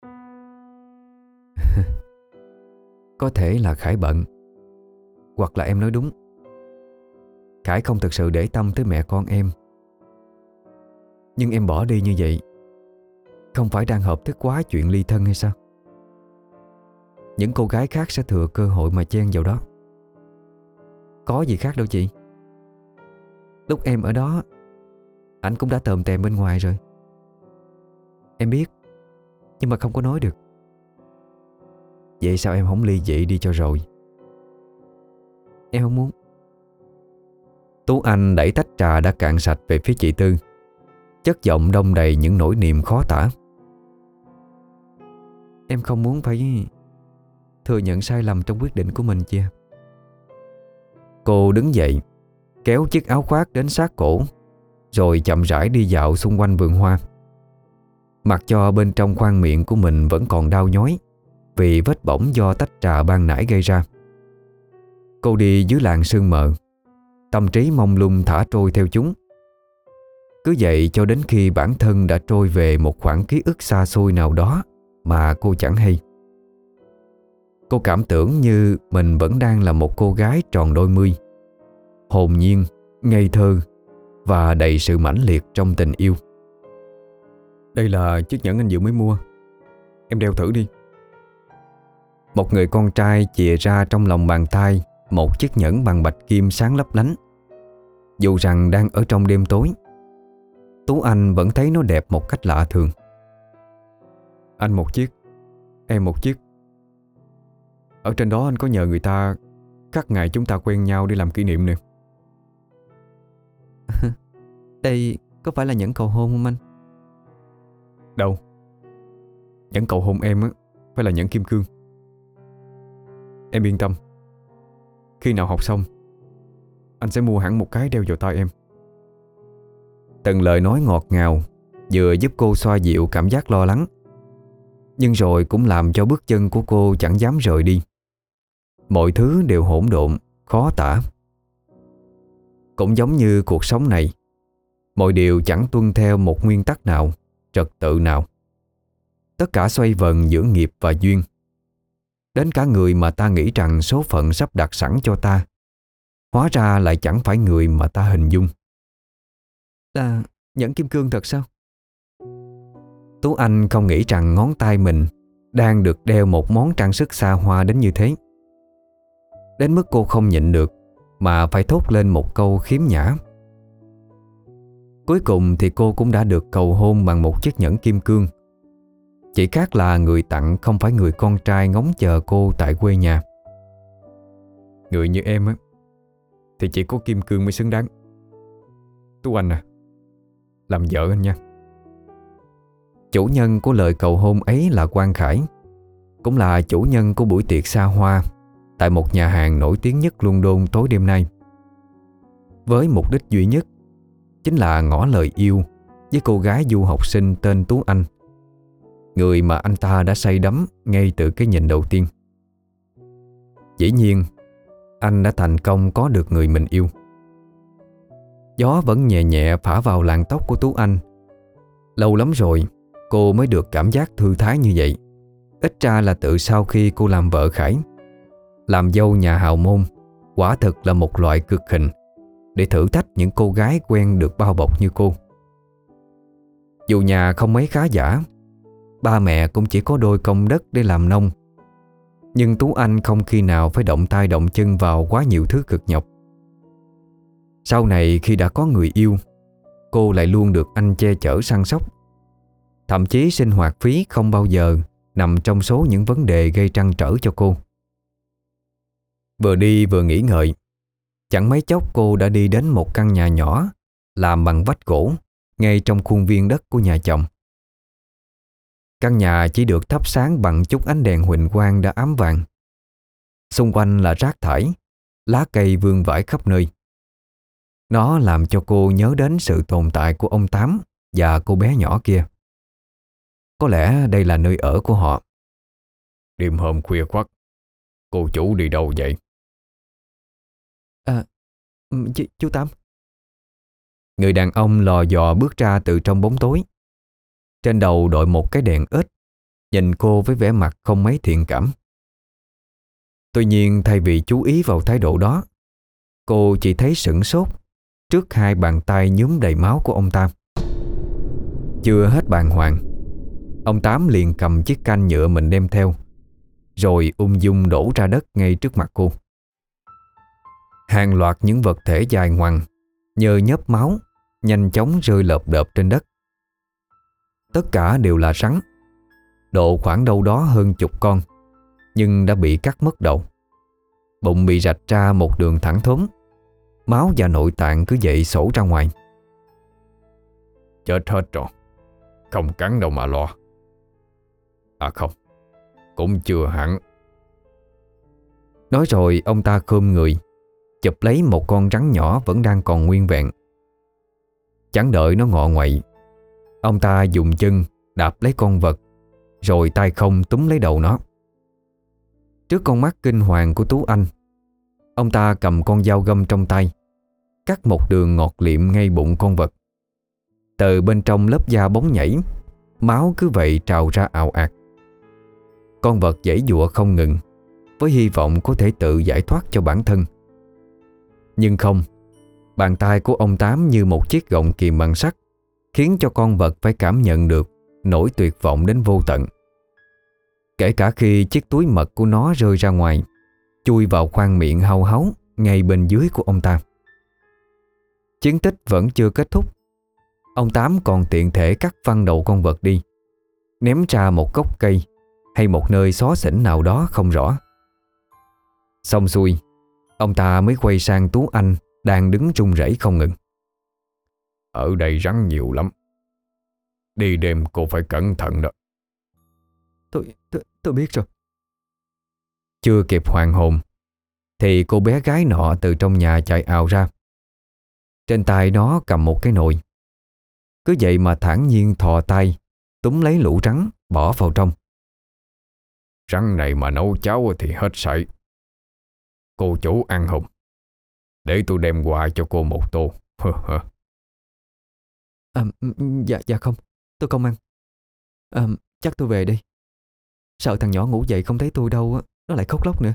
Có thể là Khải bận, hoặc là em nói đúng. Khải không thực sự để tâm tới mẹ con em. Nhưng em bỏ đi như vậy không phải đang hợp thức quá chuyện ly thân hay sao? Những cô gái khác sẽ thừa cơ hội mà chen vào đó. Có gì khác đâu chị. Lúc em ở đó, anh cũng đã tòm tèm bên ngoài rồi. Em biết, nhưng mà không có nói được. Vậy sao em không ly dị đi cho rồi? Em không muốn. Tú Anh đẩy tách trà đã cạn sạch về phía chị Tư, chất giọng đong đầy những nỗi niềm khó tả. Em không muốn phải thừa nhận sai lầm trong quyết định của mình chị. Cô đứng dậy, kéo chiếc áo khoác đến sát cổ, rồi chậm rãi đi dạo xung quanh vườn hoa. Mặc cho bên trong khoang miệng của mình vẫn còn đau nhói vì vết bỏng do tách trà ban nãy gây ra. Cô đi dưới làn sương mờ, tâm trí mông lung thả trôi theo chúng. Cứ vậy cho đến khi bản thân đã trôi về một khoảng ký ức xa xôi nào đó mà cô chẳng hay. Cô cảm tưởng như mình vẫn đang là một cô gái tròn đôi mươi, hồn nhiên, ngây thơ và đầy sự mãnh liệt trong tình yêu. Đây là chiếc nhẫn anh vừa mới mua, em đeo thử đi. Một người con trai chìa ra trong lòng bàn tay một chiếc nhẫn bằng bạch kim sáng lấp lánh. Dù rằng đang ở trong đêm tối, Tú Anh vẫn thấy nó đẹp một cách lạ thường. Anh một chiếc, em một chiếc. Ở trên đó anh có nhờ người ta khắc ngày chúng ta quen nhau để làm kỷ niệm nè. Đây có phải là nhẫn cầu hôn không anh? Đâu, nhẫn cầu hôn em á phải là nhẫn kim cương. Em yên tâm, khi nào học xong anh sẽ mua hẳn một cái đeo vào tay em. Từng lời nói ngọt ngào vừa giúp cô xoa dịu cảm giác lo lắng, nhưng rồi cũng làm cho bước chân của cô chẳng dám rời đi. Mọi thứ đều hỗn độn, khó tả. Cũng giống như cuộc sống này, mọi điều chẳng tuân theo một nguyên tắc nào, trật tự nào. Tất cả xoay vần giữa nghiệp và duyên. Đến cả người mà ta nghĩ rằng số phận sắp đặt sẵn cho ta, hóa ra lại chẳng phải người mà ta hình dung. Là nhẫn kim cương thật sao? Tú Anh không nghĩ rằng ngón tay mình đang được đeo một món trang sức xa hoa đến như thế. Đến mức cô không nhịn được mà phải thốt lên một câu khiếm nhã. Cuối cùng thì cô cũng đã được cầu hôn bằng một chiếc nhẫn kim cương. Chỉ khác là người tặng không phải người con trai ngóng chờ cô tại quê nhà. Người như em á thì chỉ có kim cương mới xứng đáng. Tú Anh à, làm vợ anh nha. Chủ nhân của lời cầu hôn ấy là Quang Khải, cũng là chủ nhân của buổi tiệc xa hoa tại một nhà hàng nổi tiếng nhất London tối đêm nay. Với mục đích duy nhất chính là ngỏ lời yêu với cô gái du học sinh tên Tú Anh, người mà anh ta đã say đắm ngay từ cái nhìn đầu tiên. Dĩ nhiên, anh đã thành công có được người mình yêu. Gió vẫn nhẹ nhẹ phả vào làn tóc của Tú Anh. Lâu lắm rồi cô mới được cảm giác thư thái như vậy. Ít ra là từ sau khi cô làm vợ Khải. Làm dâu nhà hào môn quả thực là một loại cực hình để thử thách những cô gái quen được bao bọc như cô. Dù nhà không mấy khá giả, ba mẹ cũng chỉ có đôi công đất để làm nông, nhưng Tú Anh không khi nào phải động tay động chân vào quá nhiều thứ cực nhọc. Sau này khi đã có người yêu, cô lại luôn được anh che chở săn sóc. Thậm chí sinh hoạt phí không bao giờ nằm trong số những vấn đề gây trăn trở cho cô. Vừa đi vừa nghĩ ngợi, chẳng mấy chốc cô đã đi đến một căn nhà nhỏ làm bằng vách gỗ ngay trong khuôn viên đất của nhà chồng. Căn nhà chỉ được thắp sáng bằng chút ánh đèn huỳnh quang đã ám vàng. Xung quanh là rác thải, lá cây vương vãi khắp nơi. Nó làm cho cô nhớ đến sự tồn tại của ông Tám và cô bé nhỏ kia. Có lẽ đây là nơi ở của họ. Đêm hôm khuya khoắt, cô chủ đi đâu vậy? Chú Tám. Người đàn ông lò dò bước ra từ trong bóng tối. Trên đầu đội một cái đèn ếch, nhìn cô với vẻ mặt không mấy thiện cảm. Tuy nhiên thay vì chú ý vào thái độ đó, cô chỉ thấy sửng sốt trước hai bàn tay nhuốm đầy máu của ông Tám. Chưa hết bàng hoàng, ông Tám liền cầm chiếc can nhựa mình đem theo, rồi ung dung đổ ra đất ngay trước mặt cô. Hàng loạt những vật thể dài ngoằng, nhơ nhớp máu, nhanh chóng rơi lợp đợp trên đất. Tất cả đều là rắn, độ khoảng đâu đó hơn chục con, nhưng đã bị cắt mất đầu. Bụng bị rạch ra một đường thẳng thốn, máu và nội tạng cứ vậy sổ ra ngoài. Chết hết rồi, không cắn đâu mà lo. À không, cũng chưa hẳn. Nói rồi ông ta khom người, chụp lấy một con rắn nhỏ vẫn đang còn nguyên vẹn. Chẳng đợi nó ngọ nguậy, ông ta dùng chân đạp lấy con vật, rồi tay không túm lấy đầu nó. Trước con mắt kinh hoàng của Tú Anh, ông ta cầm con dao găm trong tay, cắt một đường ngọt liệm ngay bụng con vật. Từ bên trong lớp da bóng nhảy, máu cứ vậy trào ra ào ạt. Con vật giãy giụa không ngừng, với hy vọng có thể tự giải thoát cho bản thân. Nhưng không, bàn tay của ông Tám như một chiếc gọng kìm bằng sắt, khiến cho con vật phải cảm nhận được nỗi tuyệt vọng đến vô tận. Kể cả khi chiếc túi mật của nó rơi ra ngoài, chui vào khoang miệng hau háu ngay bên dưới của ông ta. Chiến tích vẫn chưa kết thúc. Ông Tám còn tiện thể cắt phăng đầu con vật đi, ném ra một gốc cây hay một nơi xó xỉnh nào đó không rõ. Xong xuôi, ông ta mới quay sang Tú Anh đang đứng run rẩy không ngừng. Ở đây rắn nhiều lắm, đi đêm cô phải cẩn thận đó. Tôi biết rồi. Chưa kịp hoàn hồn thì cô bé gái nọ từ trong nhà chạy ào ra. Trên tay nó cầm một cái nồi. Cứ vậy mà thản nhiên thò tay túm lấy lũ rắn bỏ vào trong. Rắn này mà nấu cháo thì hết sảy. Cô chủ ăn không? Để tôi đem qua cho cô một tô. Dạ không, tôi không ăn. Chắc tôi về đi. Sợ thằng nhỏ ngủ dậy không thấy tôi đâu á, nó lại khóc lóc nữa.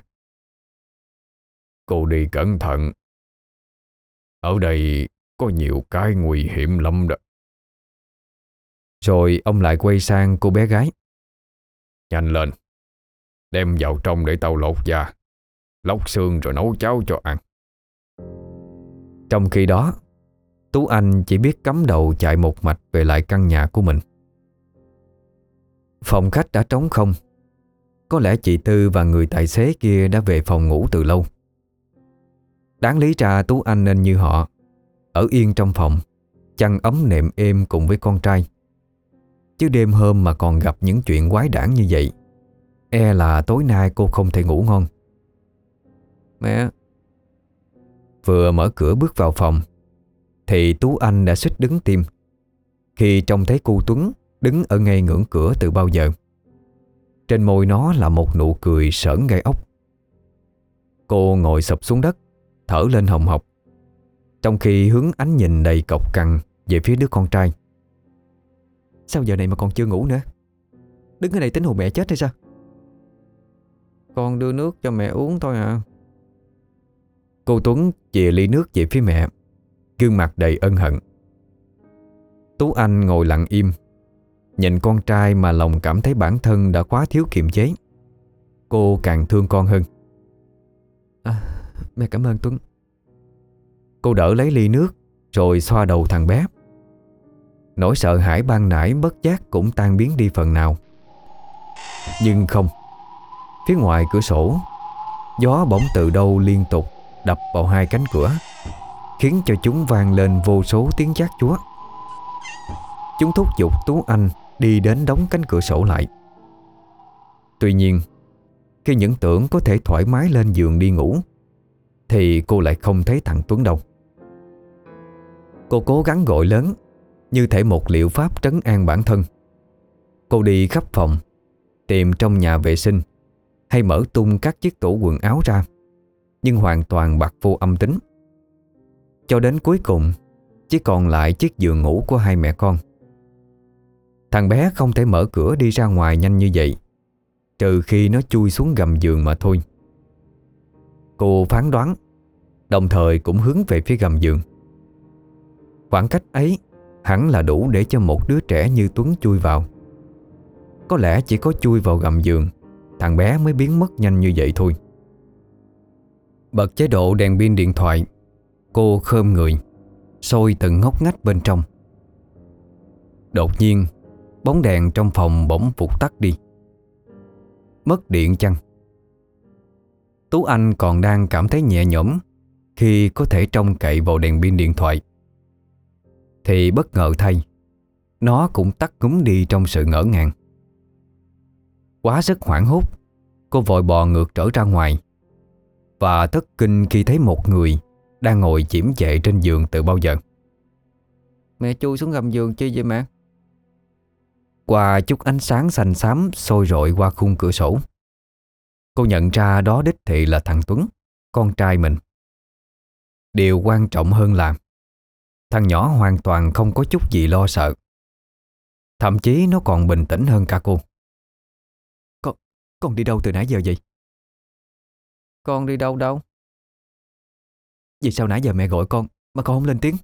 Cô đi cẩn thận. Ở đây có nhiều cái nguy hiểm lắm đó. Rồi ông lại quay sang cô bé gái. Nhanh lên, đem vào trong để tao lột da, lóc xương rồi nấu cháo cho ăn. Trong khi đó, Tú Anh chỉ biết cắm đầu chạy một mạch về lại căn nhà của mình. Phòng khách đã trống không. Có lẽ chị Tư và người tài xế kia đã về phòng ngủ từ lâu. Đáng lý ra Tú Anh nên như họ, ở yên trong phòng, chăn ấm nệm êm cùng với con trai. Chứ đêm hôm mà còn gặp những chuyện quái đản như vậy, e là tối nay cô không thể ngủ ngon. Mẹ. Vừa mở cửa bước vào phòng thì Tú Anh đã suýt đứng tim khi trông thấy cô Tuấn đứng ở ngay ngưỡng cửa từ bao giờ. Trên môi nó là một nụ cười sởn gai ốc. Cô ngồi sụp xuống đất, thở lên hồng hộc, trong khi hướng ánh nhìn đầy cộc cằn về phía đứa con trai. Sao giờ này mà còn chưa ngủ nữa? Đứng ở đây tính hù mẹ chết hay sao? Con đưa nước cho mẹ uống thôi à. Cô Tuấn chìa ly nước về phía mẹ, gương mặt đầy ân hận. Tú Anh ngồi lặng im, nhìn con trai mà lòng cảm thấy bản thân đã quá thiếu kiềm chế. Cô càng thương con hơn. Mẹ cảm ơn Tuấn. Cô đỡ lấy ly nước rồi xoa đầu thằng bé. Nỗi sợ hãi ban nãy bất giác cũng tan biến đi phần nào. Nhưng không. Phía ngoài cửa sổ, gió bỗng từ đâu liên tục đập vào hai cánh cửa, khiến cho chúng vang lên vô số tiếng chát chúa. Chúng thúc giục Tú Anh đi đến đóng cánh cửa sổ lại. Tuy nhiên, khi những tưởng có thể thoải mái lên giường đi ngủ, thì cô lại không thấy thằng Tuấn đâu. Cô cố gắng gọi lớn, như thể một liệu pháp trấn an bản thân. Cô đi khắp phòng, tìm trong nhà vệ sinh, hay mở tung các chiếc tủ quần áo ra, nhưng hoàn toàn bặt vô âm tín. Cho đến cuối cùng, chỉ còn lại chiếc giường ngủ của hai mẹ con. Thằng bé không thể mở cửa đi ra ngoài nhanh như vậy, trừ khi nó chui xuống gầm giường mà thôi. Cô phán đoán, đồng thời cũng hướng về phía gầm giường. Khoảng cách ấy hẳn là đủ để cho một đứa trẻ như Tuấn chui vào. Có lẽ chỉ có chui vào gầm giường, thằng bé mới biến mất nhanh như vậy thôi. Bật chế độ đèn pin điện thoại, cô khom người, soi từng ngóc ngách bên trong. Đột nhiên, bóng đèn trong phòng bỗng vụt tắt đi. Mất điện chăng? Tú Anh còn đang cảm thấy nhẹ nhõm khi có thể trông cậy vào đèn pin điện thoại, thì bất ngờ thay, nó cũng tắt ngúm đi trong sự ngỡ ngàng. Quá sức hoảng hốt, cô vội bò ngược trở ra ngoài, và thất kinh khi thấy một người đang ngồi chiếm chệ trên giường từ bao giờ. Mẹ chui xuống gầm giường chi vậy mẹ? Qua chút ánh sáng xanh xám soi rọi qua khung cửa sổ, cô nhận ra đó đích thị là thằng Tuấn, con trai mình. Điều quan trọng hơn là thằng nhỏ hoàn toàn không có chút gì lo sợ. Thậm chí nó còn bình tĩnh hơn cả cô. Con đi đâu từ nãy giờ vậy? Con đi đâu đâu? Vì sao nãy giờ mẹ gọi con mà con không lên tiếng?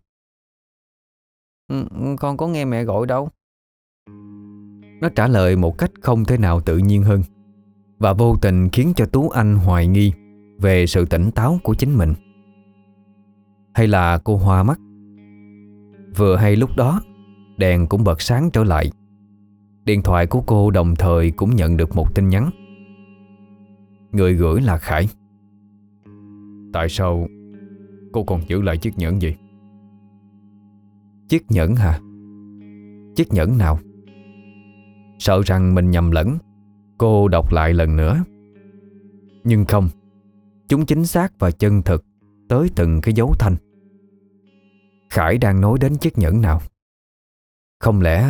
Con có nghe mẹ gọi đâu. Nó trả lời một cách không thể nào tự nhiên hơn, và vô tình khiến cho Tú Anh hoài nghi về sự tỉnh táo của chính mình. Hay là cô hoa mắt? Vừa hay lúc đó, đèn cũng bật sáng trở lại. Điện thoại của cô đồng thời cũng nhận được một tin nhắn. Người gửi là Khải. Tại sao cô còn giữ lại chiếc nhẫn vậy? Chiếc nhẫn hả? Chiếc nhẫn nào? Sợ rằng mình nhầm lẫn, cô đọc lại lần nữa. Nhưng không, chúng chính xác và chân thực tới từng cái dấu thanh. Khải đang nói đến chiếc nhẫn nào? Không lẽ...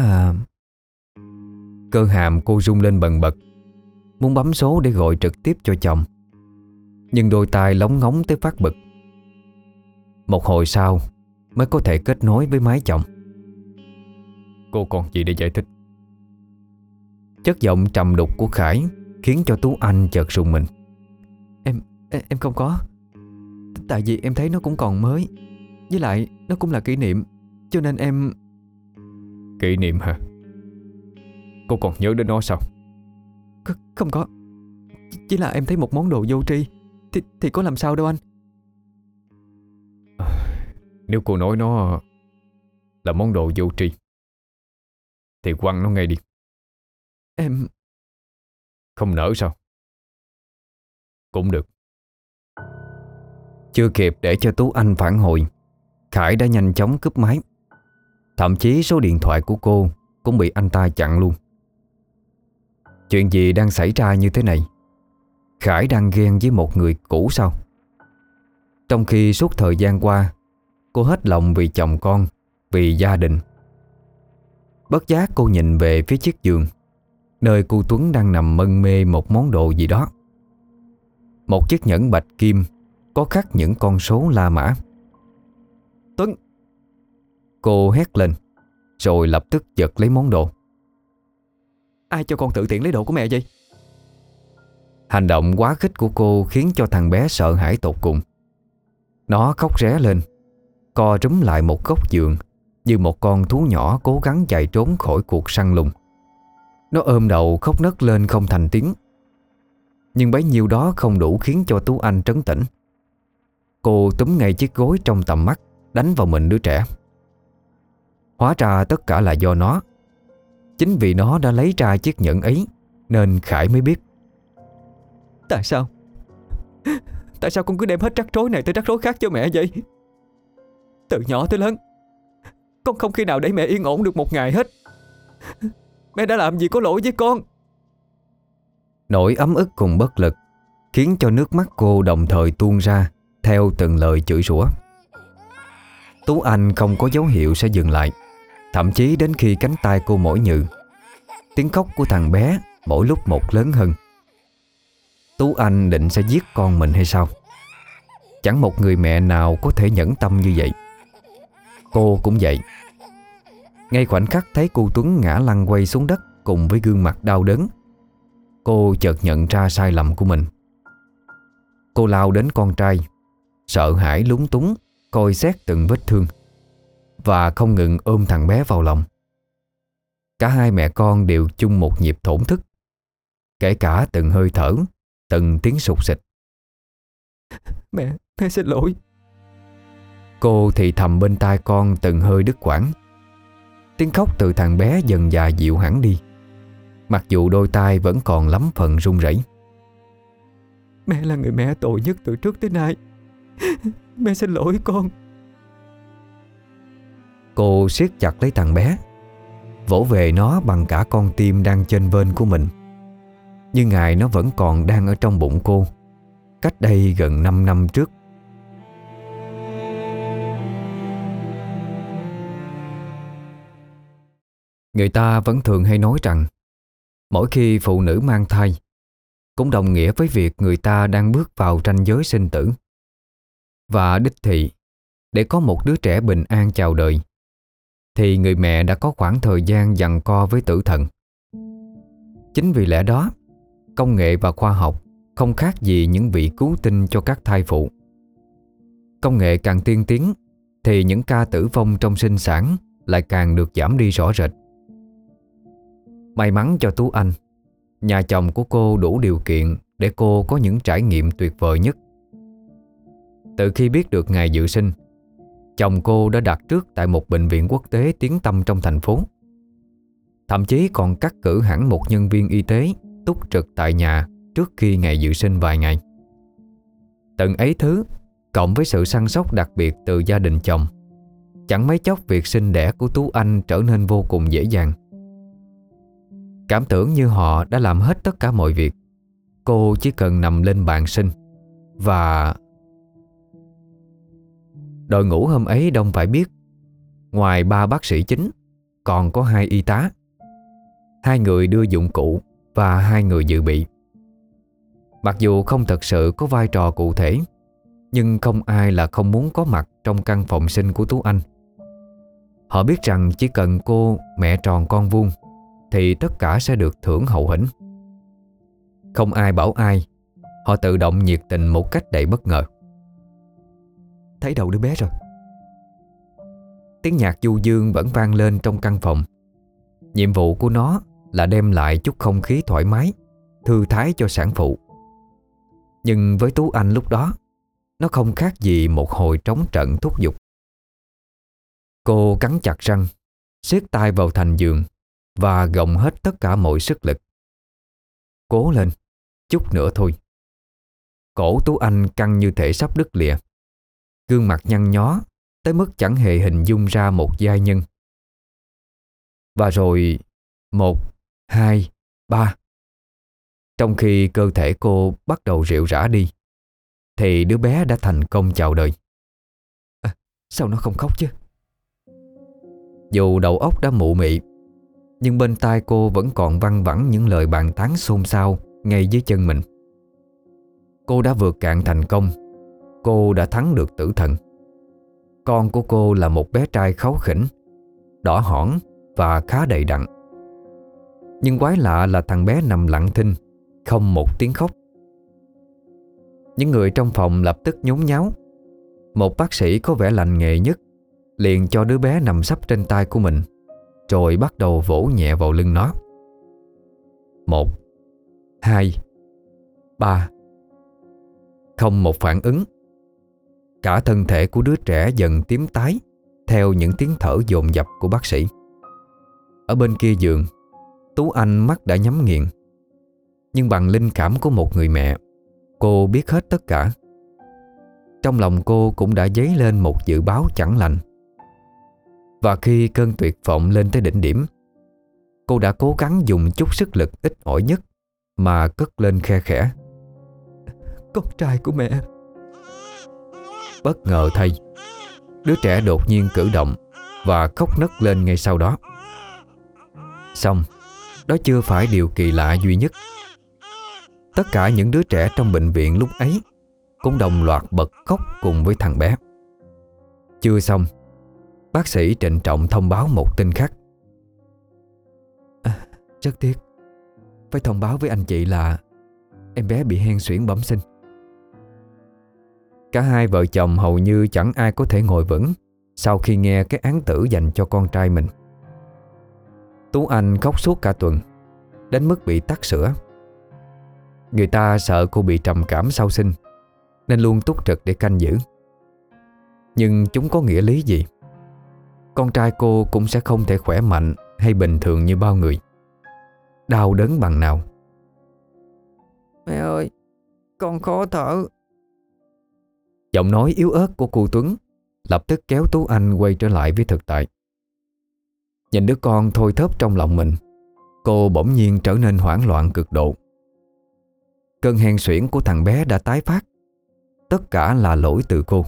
Cơ hàm cô rung lên bần bật, muốn bấm số để gọi trực tiếp cho chồng, nhưng đôi tai lóng ngóng tới phát bực. Một hồi sau mới có thể kết nối với máy chồng. Cô còn gì để giải thích? Chất giọng trầm đục của Khải khiến cho Tú Anh chợt rùng mình. Em không có. Tại vì em thấy nó cũng còn mới, với lại nó cũng là kỷ niệm, cho nên em... Kỷ niệm hả? Cô còn nhớ đến nó sao? Không có. Chỉ là em thấy một món đồ vô tri thì có làm sao đâu anh. Nếu cô nói nó là món đồ vô tri thì quăng nó ngay đi. Em... Không nỡ sao? Cũng được. Chưa kịp để cho Tú Anh phản hồi, Khải đã nhanh chóng cúp máy. Thậm chí số điện thoại của cô cũng bị anh ta chặn luôn. Chuyện gì đang xảy ra như thế này? Khải đang ghen với một người cũ sao? Trong khi suốt thời gian qua cô hết lòng vì chồng con, vì gia đình. Bất giác cô nhìn về phía chiếc giường, nơi cô Tuấn đang nằm mân mê một món đồ gì đó. Một chiếc nhẫn bạch kim có khắc những con số La Mã. Tuấn! Cô hét lên, rồi lập tức giật lấy món đồ. Ai cho con tự tiện lấy đồ của mẹ vậy? Hành động quá khích của cô khiến cho thằng bé sợ hãi tột cùng. Nó khóc ré lên, co rúm lại một góc giường như một con thú nhỏ cố gắng chạy trốn khỏi cuộc săn lùng. Nó ôm đầu khóc nấc lên không thành tiếng. Nhưng bấy nhiêu đó không đủ khiến cho Tú Anh trấn tĩnh. Cô túm ngay chiếc gối trong tầm mắt, đánh vào mình đứa trẻ. Hóa ra tất cả là do nó. Chính vì nó đã lấy ra chiếc nhẫn ấy nên Khải mới biết. Tại sao? Tại sao con cứ đem hết rắc rối này tới rắc rối khác cho mẹ vậy? Từ nhỏ tới lớn, con không khi nào để mẹ yên ổn được một ngày hết. Mẹ đã làm gì có lỗi với con? Nỗi ấm ức cùng bất lực khiến cho nước mắt cô đồng thời tuôn ra theo từng lời chửi rủa. Tú Anh không có dấu hiệu sẽ dừng lại, thậm chí đến khi cánh tay cô mỏi nhừ. Tiếng khóc của thằng bé mỗi lúc một lớn hơn. Tú Anh định sẽ giết con mình hay sao? Chẳng một người mẹ nào có thể nhẫn tâm như vậy. Cô cũng vậy. Ngay khoảnh khắc thấy cô Tuấn ngã lăn quay xuống đất cùng với gương mặt đau đớn, cô chợt nhận ra sai lầm của mình. Cô lao đến con trai, sợ hãi lúng túng coi xét từng vết thương và không ngừng ôm thằng bé vào lòng. Cả hai mẹ con đều chung một nhịp thổn thức, kể cả từng hơi thở, từng tiếng sụt sịt. Mẹ xin lỗi. Cô thì thầm bên tai con từng hơi đứt quãng. Tiếng khóc từ thằng bé dần dà dịu hẳn đi, mặc dù đôi tai vẫn còn lắm phần run rẩy. Mẹ là người mẹ tội nhất từ trước tới nay. Mẹ xin lỗi con. Cô siết chặt lấy thằng bé, vỗ về nó bằng cả con tim đang chênh vênh của mình. Nhưng ngày nó vẫn còn đang ở trong bụng cô, cách đây gần 5 năm trước. Người ta vẫn thường hay nói rằng mỗi khi phụ nữ mang thai cũng đồng nghĩa với việc người ta đang bước vào ranh giới sinh tử. Và đích thị, để có một đứa trẻ bình an chào đời thì người mẹ đã có khoảng thời gian giằng co với tử thần. Chính vì lẽ đó, công nghệ và khoa học không khác gì những vị cứu tinh cho các thai phụ. Công nghệ càng tiên tiến thì những ca tử vong trong sinh sản lại càng được giảm đi rõ rệt. May mắn cho Tú Anh, nhà chồng của cô đủ điều kiện để cô có những trải nghiệm tuyệt vời nhất. Từ khi biết được ngày dự sinh, chồng cô đã đặt trước tại một bệnh viện quốc tế tiếng tăm trong thành phố. Thậm chí còn cắt cử hẳn một nhân viên y tế túc trực tại nhà trước khi ngày dự sinh vài ngày. Tận ấy thứ, cộng với sự săn sóc đặc biệt từ gia đình chồng, chẳng mấy chốc việc sinh đẻ của Tú Anh trở nên vô cùng dễ dàng. Cảm tưởng như họ đã làm hết tất cả mọi việc. Cô chỉ cần nằm lên bàn sinh. Và đội ngũ hôm ấy đông phải biết, ngoài 3 bác sĩ chính, còn có 2 y tá, 2 người đưa dụng cụ và 2 người dự bị. Mặc dù không thật sự có vai trò cụ thể, nhưng không ai là không muốn có mặt trong căn phòng sinh của Tú Anh. Họ biết rằng chỉ cần cô mẹ tròn con vuông thì tất cả sẽ được thưởng hậu hĩnh. Không ai bảo ai, họ tự động nhiệt tình một cách đầy bất ngờ. Thấy đầu đứa bé rồi. Tiếng nhạc du dương vẫn vang lên trong căn phòng. Nhiệm vụ của nó là đem lại chút không khí thoải mái, thư thái cho sản phụ. Nhưng với Tú Anh lúc đó, nó không khác gì một hồi trống trận thúc giục. Cô cắn chặt răng, siết tay vào thành giường và gồng hết tất cả mọi sức lực. Cố lên, chút nữa thôi. Cổ Tú Anh căng như thể sắp đứt lìa. Gương mặt nhăn nhó tới mức chẳng hề hình dung ra một giai nhân. Và rồi 1, 2, 3. Trong khi cơ thể cô bắt đầu rệu rã đi, thì đứa bé đã thành công chào đời. Sao nó không khóc chứ? Dù đầu óc đã mụ mị, nhưng bên tai cô vẫn còn văng vẳng những lời bàn tán xôn xao ngay dưới chân mình. Cô đã vượt cạn thành công. Cô đã thắng được tử thần. Con của cô là một bé trai kháu khỉnh, đỏ hỏn và khá đầy đặn. Nhưng quái lạ là thằng bé nằm lặng thinh, không một tiếng khóc. Những người trong phòng lập tức nhốn nháo. Một bác sĩ có vẻ lành nghề nhất liền cho đứa bé nằm sấp trên tay của mình, rồi bắt đầu vỗ nhẹ vào lưng nó. 1, 2, 3. Không một phản ứng. Cả thân thể của đứa trẻ dần tím tái theo những tiếng thở dồn dập của bác sĩ. Ở bên kia giường, Tú Anh mắt đã nhắm nghiền. Nhưng bằng linh cảm của một người mẹ, cô biết hết tất cả. Trong lòng cô cũng đã dấy lên một dự báo chẳng lành. Và khi cơn tuyệt vọng lên tới đỉnh điểm, cô đã cố gắng dùng chút sức lực ít ỏi nhất mà cất lên khe khẽ: Con trai của mẹ. Bất ngờ thay, đứa trẻ đột nhiên cử động và khóc nấc lên ngay sau đó. Xong, đó chưa phải điều kỳ lạ duy nhất. Tất cả những đứa trẻ trong bệnh viện lúc ấy cũng đồng loạt bật khóc cùng với thằng bé. Chưa xong, bác sĩ trịnh trọng thông báo một tin khác. Rất tiếc, phải thông báo với anh chị là em bé bị hen suyễn bẩm sinh. Cả hai vợ chồng hầu như chẳng ai có thể ngồi vững sau khi nghe cái án tử dành cho con trai mình. Tú Anh khóc suốt cả tuần, đến mức bị tắc sữa. Người ta sợ cô bị trầm cảm sau sinh, nên luôn túc trực để canh giữ. Nhưng chúng có nghĩa lý gì? Con trai cô cũng sẽ không thể khỏe mạnh hay bình thường như bao người. Đau đớn bằng nào. Mẹ ơi, con khó thở. Giọng nói yếu ớt của cô Tuấn lập tức kéo Tú Anh quay trở lại với thực tại. Nhìn đứa con thôi thóp trong lòng mình, cô bỗng nhiên trở nên hoảng loạn cực độ. Cơn hen suyễn của thằng bé đã tái phát. Tất cả là lỗi từ cô.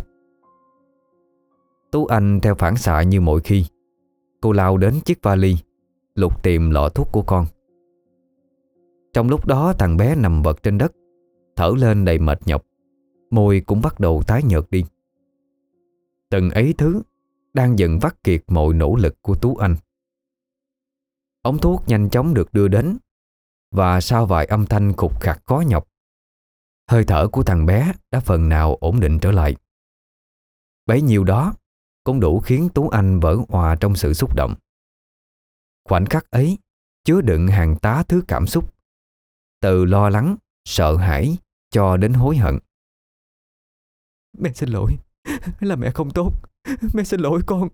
Tú Anh theo phản xạ như mọi khi, cô lao đến chiếc vali, lục tìm lọ thuốc của con. Trong lúc đó thằng bé nằm vật trên đất, thở lên đầy mệt nhọc, môi cũng bắt đầu tái nhợt đi. Từng ấy thứ đang dần vắt kiệt mọi nỗ lực của Tú Anh. Ống thuốc nhanh chóng được đưa đến, và sau vài âm thanh khục khặc khó nhọc, hơi thở của thằng bé đã phần nào ổn định trở lại. Bấy nhiêu đó cũng đủ khiến Tú Anh vỡ òa trong sự xúc động. Khoảnh khắc ấy chứa đựng hàng tá thứ cảm xúc, từ lo lắng, sợ hãi cho đến hối hận. Mẹ xin lỗi, là mẹ không tốt. Mẹ xin lỗi con.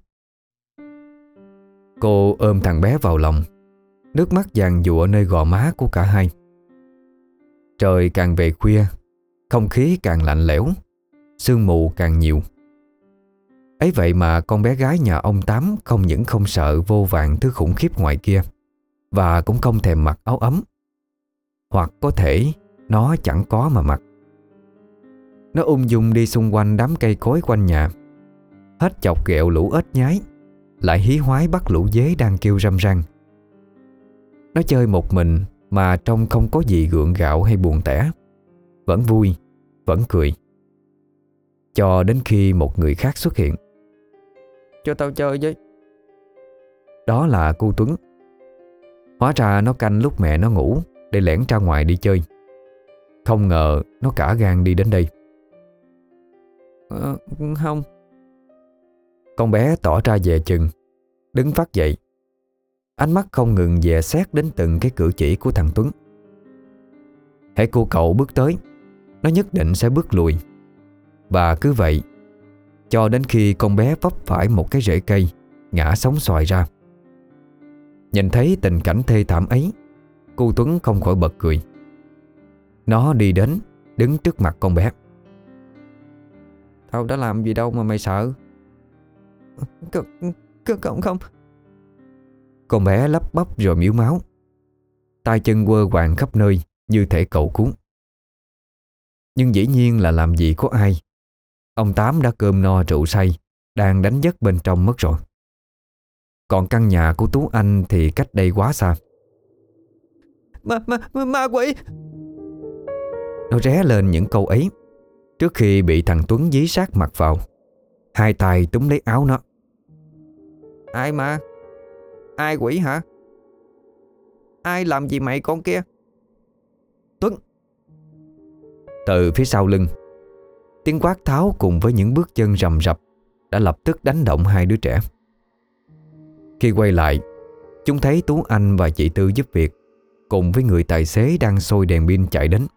Cô ôm thằng bé vào lòng, nước mắt giàn giụa nơi gò má của cả hai. Trời càng về khuya, không khí càng lạnh lẽo, sương mù càng nhiều. Ấy vậy mà con bé gái nhà ông Tám không những không sợ vô vàn thứ khủng khiếp ngoài kia, và cũng không thèm mặc áo ấm. Hoặc có thể nó chẳng có mà mặc. Nó ung dung đi xung quanh đám cây cối quanh nhà, hết chọc ghẹo lũ ếch nhái, lại hí hoái bắt lũ dế đang kêu râm ran. Nó chơi một mình mà trông không có gì gượng gạo hay buồn tẻ, vẫn vui, vẫn cười. Cho đến khi một người khác xuất hiện. Cho tao chơi với. Đó là cô Tuấn. Hóa ra nó canh lúc mẹ nó ngủ để lẻn ra ngoài đi chơi. Không ngờ nó cả gan đi đến đây. Không. Con bé tỏ ra dè chừng, đứng phát dậy, ánh mắt không ngừng dè xét đến từng cái cử chỉ của thằng Tuấn. Hễ cô cậu bước tới, nó nhất định sẽ bước lùi. Và cứ vậy cho đến khi con bé vấp phải một cái rễ cây ngã sóng xoài ra. Nhìn thấy tình cảnh thê thảm ấy, cô Tuấn không khỏi bật cười. Nó đi đến, đứng trước mặt con bé. Tao đã làm gì đâu mà mày sợ? Không. Con bé lắp bắp rồi miếu máu, tay chân quơ quàng khắp nơi như thể cầu cứu. Nhưng dĩ nhiên là làm gì có ai. Ông Tám đã cơm no rượu say, đang đánh giấc bên trong mất rồi. Còn căn nhà của Tú Anh thì cách đây quá xa. Ma quỷ! Nó ré lên những câu ấy trước khi bị thằng Tuấn dí sát mặt vào, hai tay túm lấy áo nó. Ai mà? Ai quỷ hả? Ai làm gì mày con kia? Tuấn! Từ phía sau lưng, tiếng quát tháo cùng với những bước chân rầm rập đã lập tức đánh động hai đứa trẻ. Khi quay lại, chúng thấy Tú Anh và chị Tư giúp việc cùng với người tài xế đang soi đèn pin chạy đến.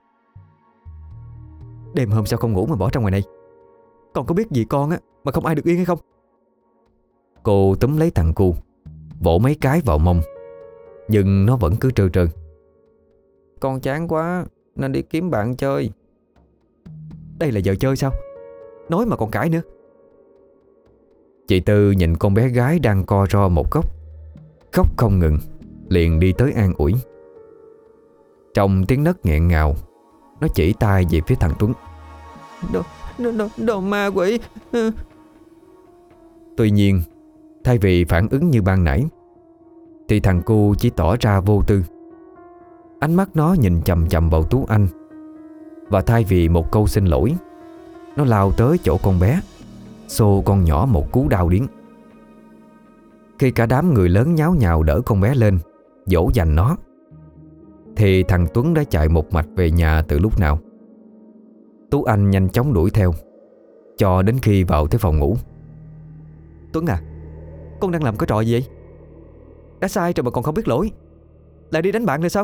Đêm hôm sao không ngủ mà bỏ ra ngoài này? Con có biết gì con á mà không ai được yên hay không? Cô túm lấy thằng cu, vỗ mấy cái vào mông, nhưng nó vẫn cứ trơ trơ. Con chán quá nên đi kiếm bạn chơi. Đây là giờ chơi sao? Nói mà còn cãi nữa. Chị Tư nhìn con bé gái đang co ro một góc, khóc không ngừng, liền đi tới an ủi. Trong tiếng nấc nghẹn ngào, nó chỉ tay về phía thằng Tuấn. Đồ ma quỷ! Tuy nhiên, thay vì phản ứng như ban nãy, thì thằng cu chỉ tỏ ra vô tư. Ánh mắt nó nhìn chằm chằm vào Tú Anh, và thay vì một câu xin lỗi, nó lao tới chỗ con bé, xô con nhỏ một cú đau điếng. Khi cả đám người lớn nháo nhào đỡ con bé lên, dỗ dành nó, thì thằng Tuấn đã chạy một mạch về nhà từ lúc nào. Tú Anh nhanh chóng đuổi theo, cho đến khi vào tới phòng ngủ. Tuấn à, con đang làm cái trò gì vậy? Đã sai rồi mà còn không biết lỗi, lại đi đánh bạn rồi sao?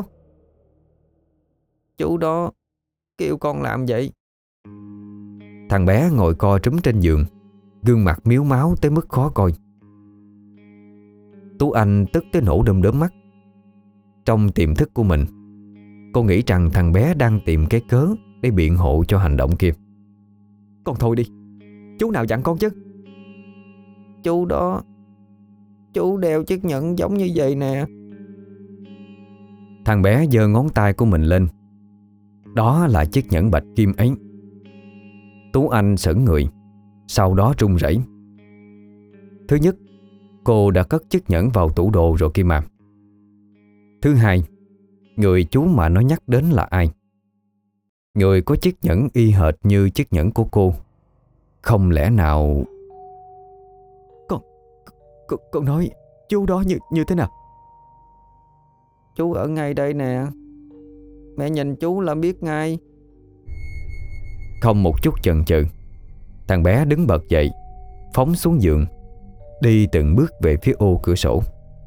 Chú đó kêu con làm vậy. Thằng bé ngồi co trúm trên giường, gương mặt miếu máu tới mức khó coi. Tú Anh tức tới nổ đom đóm mắt. Trong tiềm thức của mình, cô nghĩ rằng thằng bé đang tìm cái cớ để biện hộ cho hành động kia. Con thôi đi, chú nào dặn con chứ? Chú đó, chú đeo chiếc nhẫn giống như vậy nè. Thằng bé giơ ngón tay của mình lên. Đó là chiếc nhẫn bạch kim ấy. Tú Anh sững người, sau đó run rẩy. Thứ nhất, cô đã cất chiếc nhẫn vào tủ đồ rồi kia mà. Thứ hai, người chú mà nó nhắc đến là ai? Người có chiếc nhẫn y hệt như chiếc nhẫn của cô. Không lẽ nào... Con nói chú đó như thế nào? Chú ở ngay đây nè, mẹ nhìn chú là biết ngay. Không một chút chần chừ, thằng bé đứng bật dậy, phóng xuống giường, đi từng bước về phía ô cửa sổ.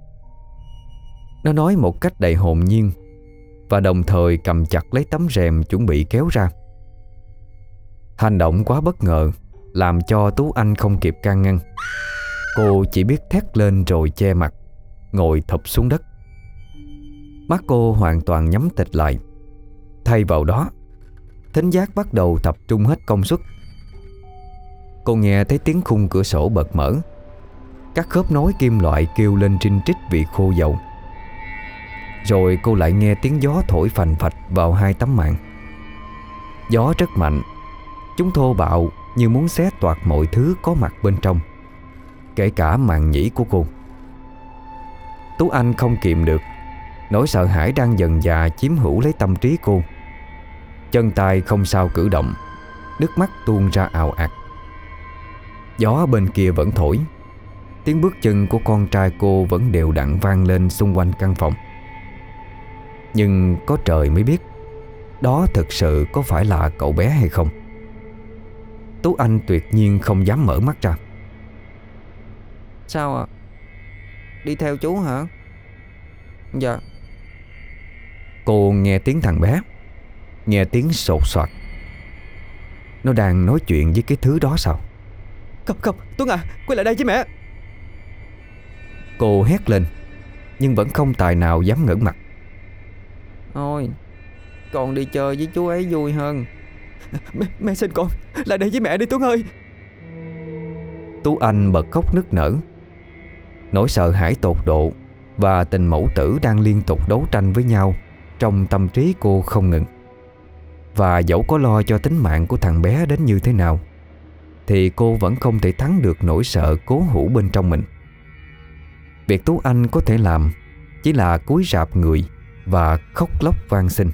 Nó nói một cách đầy hồn nhiên, và đồng thời cầm chặt lấy tấm rèm chuẩn bị kéo ra. Hành động quá bất ngờ làm cho Tú Anh không kịp can ngăn. Cô chỉ biết thét lên rồi che mặt, ngồi thụp xuống đất. Mắt cô hoàn toàn nhắm tịt lại. Thay vào đó, thính giác bắt đầu tập trung hết công suất. Cô nghe thấy tiếng khung cửa sổ bật mở, các khớp nối kim loại kêu lên trinh trích vì khô dầu. Rồi cô lại nghe tiếng gió thổi phành phạch vào hai tấm màn. Gió rất mạnh, chúng thô bạo như muốn xé toạc mọi thứ có mặt bên trong, kể cả màn nhĩ của cô. Tú Anh không kìm được, nỗi sợ hãi đang dần dà chiếm hữu lấy tâm trí cô. Chân tay không sao cử động, nước mắt tuôn ra ào ạt. Gió bên kia vẫn thổi, tiếng bước chân của con trai cô vẫn đều đặn vang lên xung quanh căn phòng. Nhưng có trời mới biết, đó thực sự có phải là cậu bé hay không. Tú Anh tuyệt nhiên không dám mở mắt ra. Sao ạ? Đi theo chú hả? Dạ. Cô nghe tiếng thằng bé, nghe tiếng sột soạt. Nó đang nói chuyện với cái thứ đó sao? Không, Tuấn à, quay lại đây với mẹ. Cô hét lên, nhưng vẫn không tài nào dám ngẩng mặt. Thôi, con đi chơi với chú ấy vui hơn. Mẹ xin con lại đây với mẹ đi Tuấn ơi. Tú Anh bật khóc nức nở. Nỗi sợ hãi tột độ và tình mẫu tử đang liên tục đấu tranh với nhau trong tâm trí cô không ngừng. Và dẫu có lo cho tính mạng của thằng bé đến như thế nào, thì cô vẫn không thể thắng được nỗi sợ cố hữu bên trong mình. Việc Tú Anh có thể làm chỉ là cúi rạp người và khóc lóc van xin.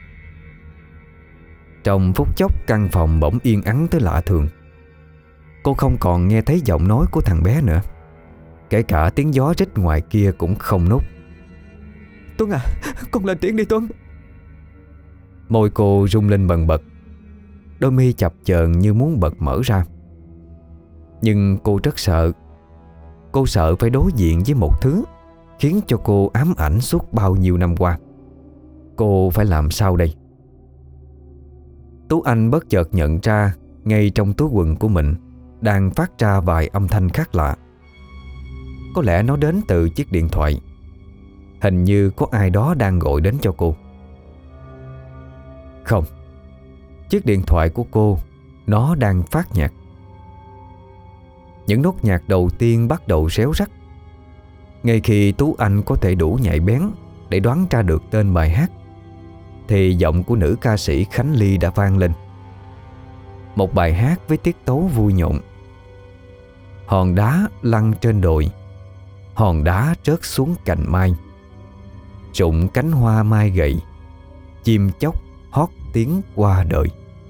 Trong phút chốc, căn phòng bỗng yên ắng tới lạ thường. Cô không còn nghe thấy giọng nói của thằng bé nữa. Kể cả tiếng gió rít ngoài kia cũng không nút. Tuấn à, con lên tiếng đi Tuấn. Môi cô rung lên bần bật, đôi mi chập chờn như muốn bật mở ra. Nhưng cô rất sợ. Cô sợ phải đối diện với một thứ khiến cho cô ám ảnh suốt bao nhiêu năm qua. Cô phải làm sao đây? Tú Anh bất chợt nhận ra ngay trong túi quần của mình đang phát ra vài âm thanh khác lạ. Có lẽ nó đến từ chiếc điện thoại. Hình như có ai đó đang gọi đến cho cô. Không, chiếc điện thoại của cô, nó đang phát nhạc. Những nốt nhạc đầu tiên bắt đầu réo rắt. Ngay khi Tú Anh có thể đủ nhạy bén để đoán ra được tên bài hát, thì giọng của nữ ca sĩ Khánh Ly đã vang lên. Một bài hát với tiết tấu vui nhộn. Hòn đá lăn trên đồi, hòn đá rớt xuống cành mai, rụng cánh hoa mai gầy, chim chóc hót tiếng qua đời.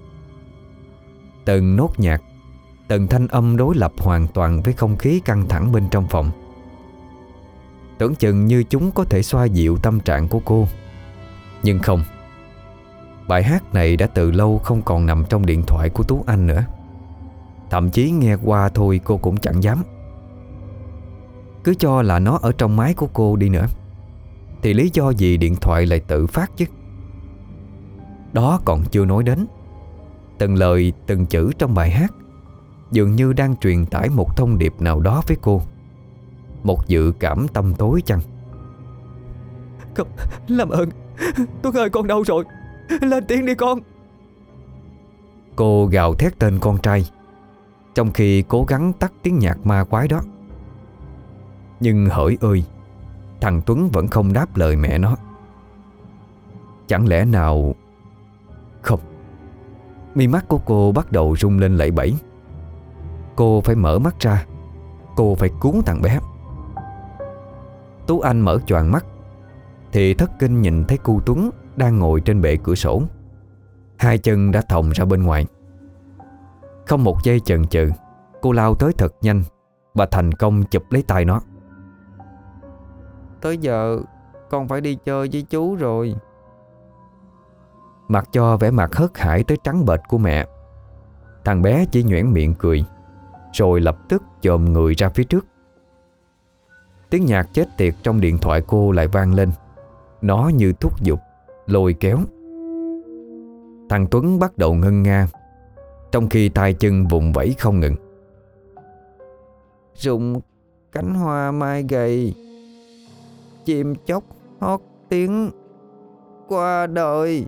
Từng nốt nhạc, từng thanh âm đối lập hoàn toàn với không khí căng thẳng bên trong phòng. Tưởng chừng như chúng có thể xoa dịu tâm trạng của cô. Nhưng không. Bài hát này đã từ lâu không còn nằm trong điện thoại của Tú Anh nữa. Thậm chí nghe qua thôi cô cũng chẳng dám. Cứ cho là nó ở trong máy của cô đi nữa, thì lý do gì điện thoại lại tự phát chứ? Đó còn chưa nói đến, từng lời từng chữ trong bài hát dường như đang truyền tải một thông điệp nào đó với cô. Một dự cảm tăm tối chăng? Không, làm ơn Tuấn ơi, con đâu rồi? Lên tiếng đi con. Cô gào thét tên con trai, trong khi cố gắng tắt tiếng nhạc ma quái đó. Nhưng hỡi ơi, thằng Tuấn vẫn không đáp lời mẹ nó. Chẳng lẽ nào... Không. Mi mắt của cô bắt đầu rung lên lẩy bẩy. Cô phải mở mắt ra. Cô phải cứu thằng bé. Tú Anh mở choàng mắt thì thất kinh nhìn thấy cu Tuấn đang ngồi trên bệ cửa sổ, hai chân đã thòng ra bên ngoài. Không một giây chần chừ, cô lao tới thật nhanh và thành công chụp lấy tay nó. Tới giờ con phải đi chơi với chú rồi. Mặc cho vẻ mặt hớt hải tới trắng bệch của mẹ, thằng bé chỉ nhoẻn miệng cười, rồi lập tức chồm người ra phía trước. Tiếng nhạc chết tiệt trong điện thoại cô lại vang lên. Nó như thúc giục, lôi kéo. Thằng Tuấn bắt đầu ngân nga, trong khi tay chân vùng vẫy không ngừng. Rụng cánh hoa mai gầy, chim chóc hót tiếng qua đời.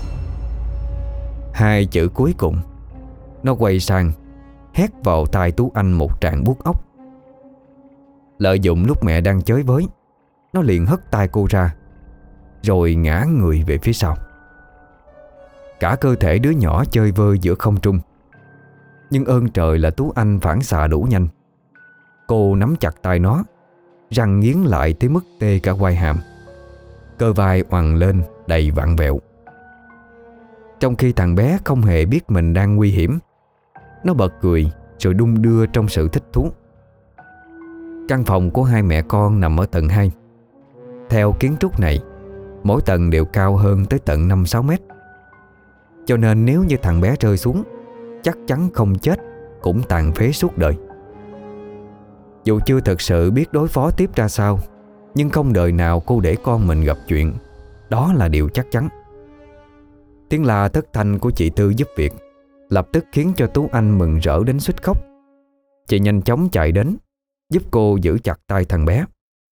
Hai chữ cuối cùng, nó quay sang hét vào tai Tú Anh một tràng buốt óc. Lợi dụng lúc mẹ đang chới với, nó liền hất tay cô ra, rồi ngã người về phía sau. Cả cơ thể đứa nhỏ chơi vơi giữa không trung. Nhưng ơn trời là Tú Anh phản xạ đủ nhanh. Cô nắm chặt tay nó, răng nghiến lại tới mức tê cả quai hàm. Cơ vai oằn lên đầy vặn vẹo. Trong khi thằng bé không hề biết mình đang nguy hiểm, nó bật cười rồi đung đưa trong sự thích thú. Căn phòng của hai mẹ con nằm ở tầng 2. Theo kiến trúc này, mỗi tầng đều cao hơn tới tận 5-6 mét. Cho nên nếu như thằng bé rơi xuống, chắc chắn không chết cũng tàn phế suốt đời. Dù chưa thực sự biết đối phó tiếp ra sao, nhưng không đời nào cô để con mình gặp chuyện. Đó là điều chắc chắn. Tiếng la thất thanh của chị Tư giúp việc lập tức khiến cho Tú Anh mừng rỡ đến suýt khóc. Chị nhanh chóng chạy đến, giúp cô giữ chặt tay thằng bé,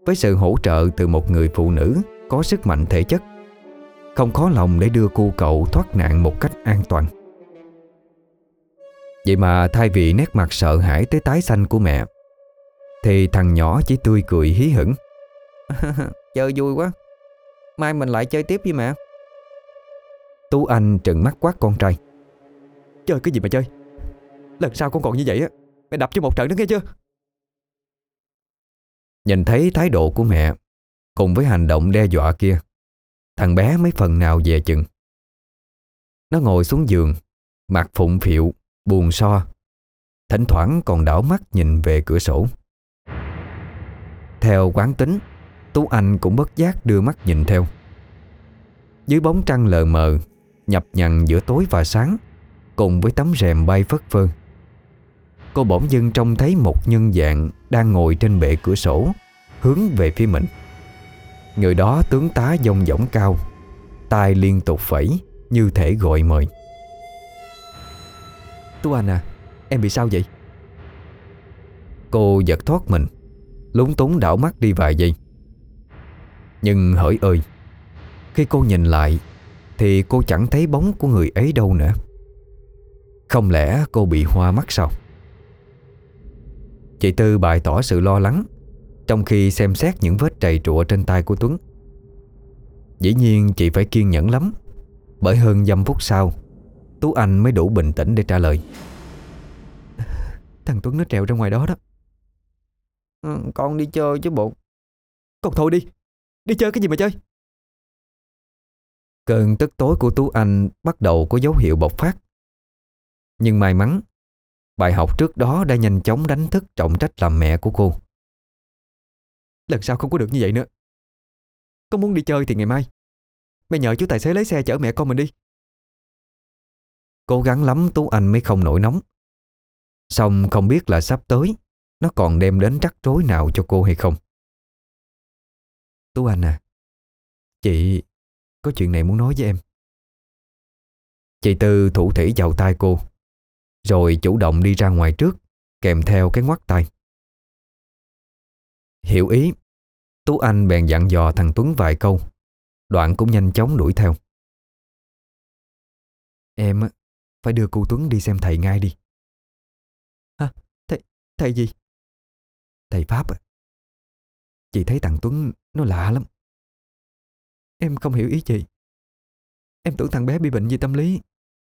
với sự hỗ trợ từ một người phụ nữ có sức mạnh thể chất, không khó lòng để đưa cô cậu thoát nạn một cách an toàn. Vậy mà thay vì nét mặt sợ hãi tới tái xanh của mẹ, thì thằng nhỏ chỉ tươi cười hí hửng. Chơi vui quá, mai mình lại chơi tiếp với mẹ. Tú Anh trừng mắt quát con trai. Chơi cái gì mà chơi? Lần sau con còn như vậy á, mẹ đập cho một trận nữa nghe chưa? Nhìn thấy thái độ của mẹ cùng với hành động đe dọa kia, thằng bé mấy phần nào dè chừng. Nó ngồi xuống giường, mặt phụng phịu, buồn so, thỉnh thoảng còn đảo mắt nhìn về cửa sổ. Theo quán tính, Tú Anh cũng bất giác đưa mắt nhìn theo. Dưới bóng trăng lờ mờ nhập nhằn giữa tối và sáng, cùng với tấm rèm bay phất phơ, cô bỗng dưng trông thấy một nhân dạng đang ngồi trên bệ cửa sổ, hướng về phía mình. Người đó tướng tá dong dỏng cao, tay liên tục phẩy như thể gọi mời. Tú Anh à, em bị sao vậy? Cô giật thoát mình, lúng túng đảo mắt đi vài giây. Nhưng hỡi ơi, khi cô nhìn lại thì cô chẳng thấy bóng của người ấy đâu nữa. Không lẽ cô bị hoa mắt sao? Chị Tư bày tỏ sự lo lắng, trong khi xem xét những vết trầy trụa trên tay của Tuấn. Dĩ nhiên chị phải kiên nhẫn lắm, bởi hơn dăm phút sau, Tú Anh mới đủ bình tĩnh để trả lời. Thằng Tuấn nó trèo ra ngoài đó đó. Con đi chơi chứ bộ. Con thôi đi, đi chơi cái gì mà chơi? Cơn tức tối của Tú Anh bắt đầu có dấu hiệu bộc phát. Nhưng may mắn, bài học trước đó đã nhanh chóng đánh thức trọng trách làm mẹ của cô. Lần sau không có được như vậy nữa. Con muốn đi chơi thì ngày mai mẹ nhờ chú tài xế lấy xe chở mẹ con mình đi. Cố gắng lắm Tú Anh mới không nổi nóng. Xong không biết là sắp tới nó còn đem đến rắc rối nào cho cô hay không. Tú Anh à, chị có chuyện này muốn nói với em. Chị Tư thủ thỉ chào tay cô, rồi chủ động đi ra ngoài trước, kèm theo cái ngoắt tay. Hiểu ý, Tú Anh bèn dặn dò thằng Tuấn vài câu, đoạn cũng nhanh chóng đuổi theo. Em phải đưa cô Tuấn đi xem thầy ngay đi. Hả? Thầy gì? Thầy Pháp à. Chị thấy thằng Tuấn nó lạ lắm. Em không hiểu ý chị. Em tưởng thằng bé bị bệnh gì tâm lý.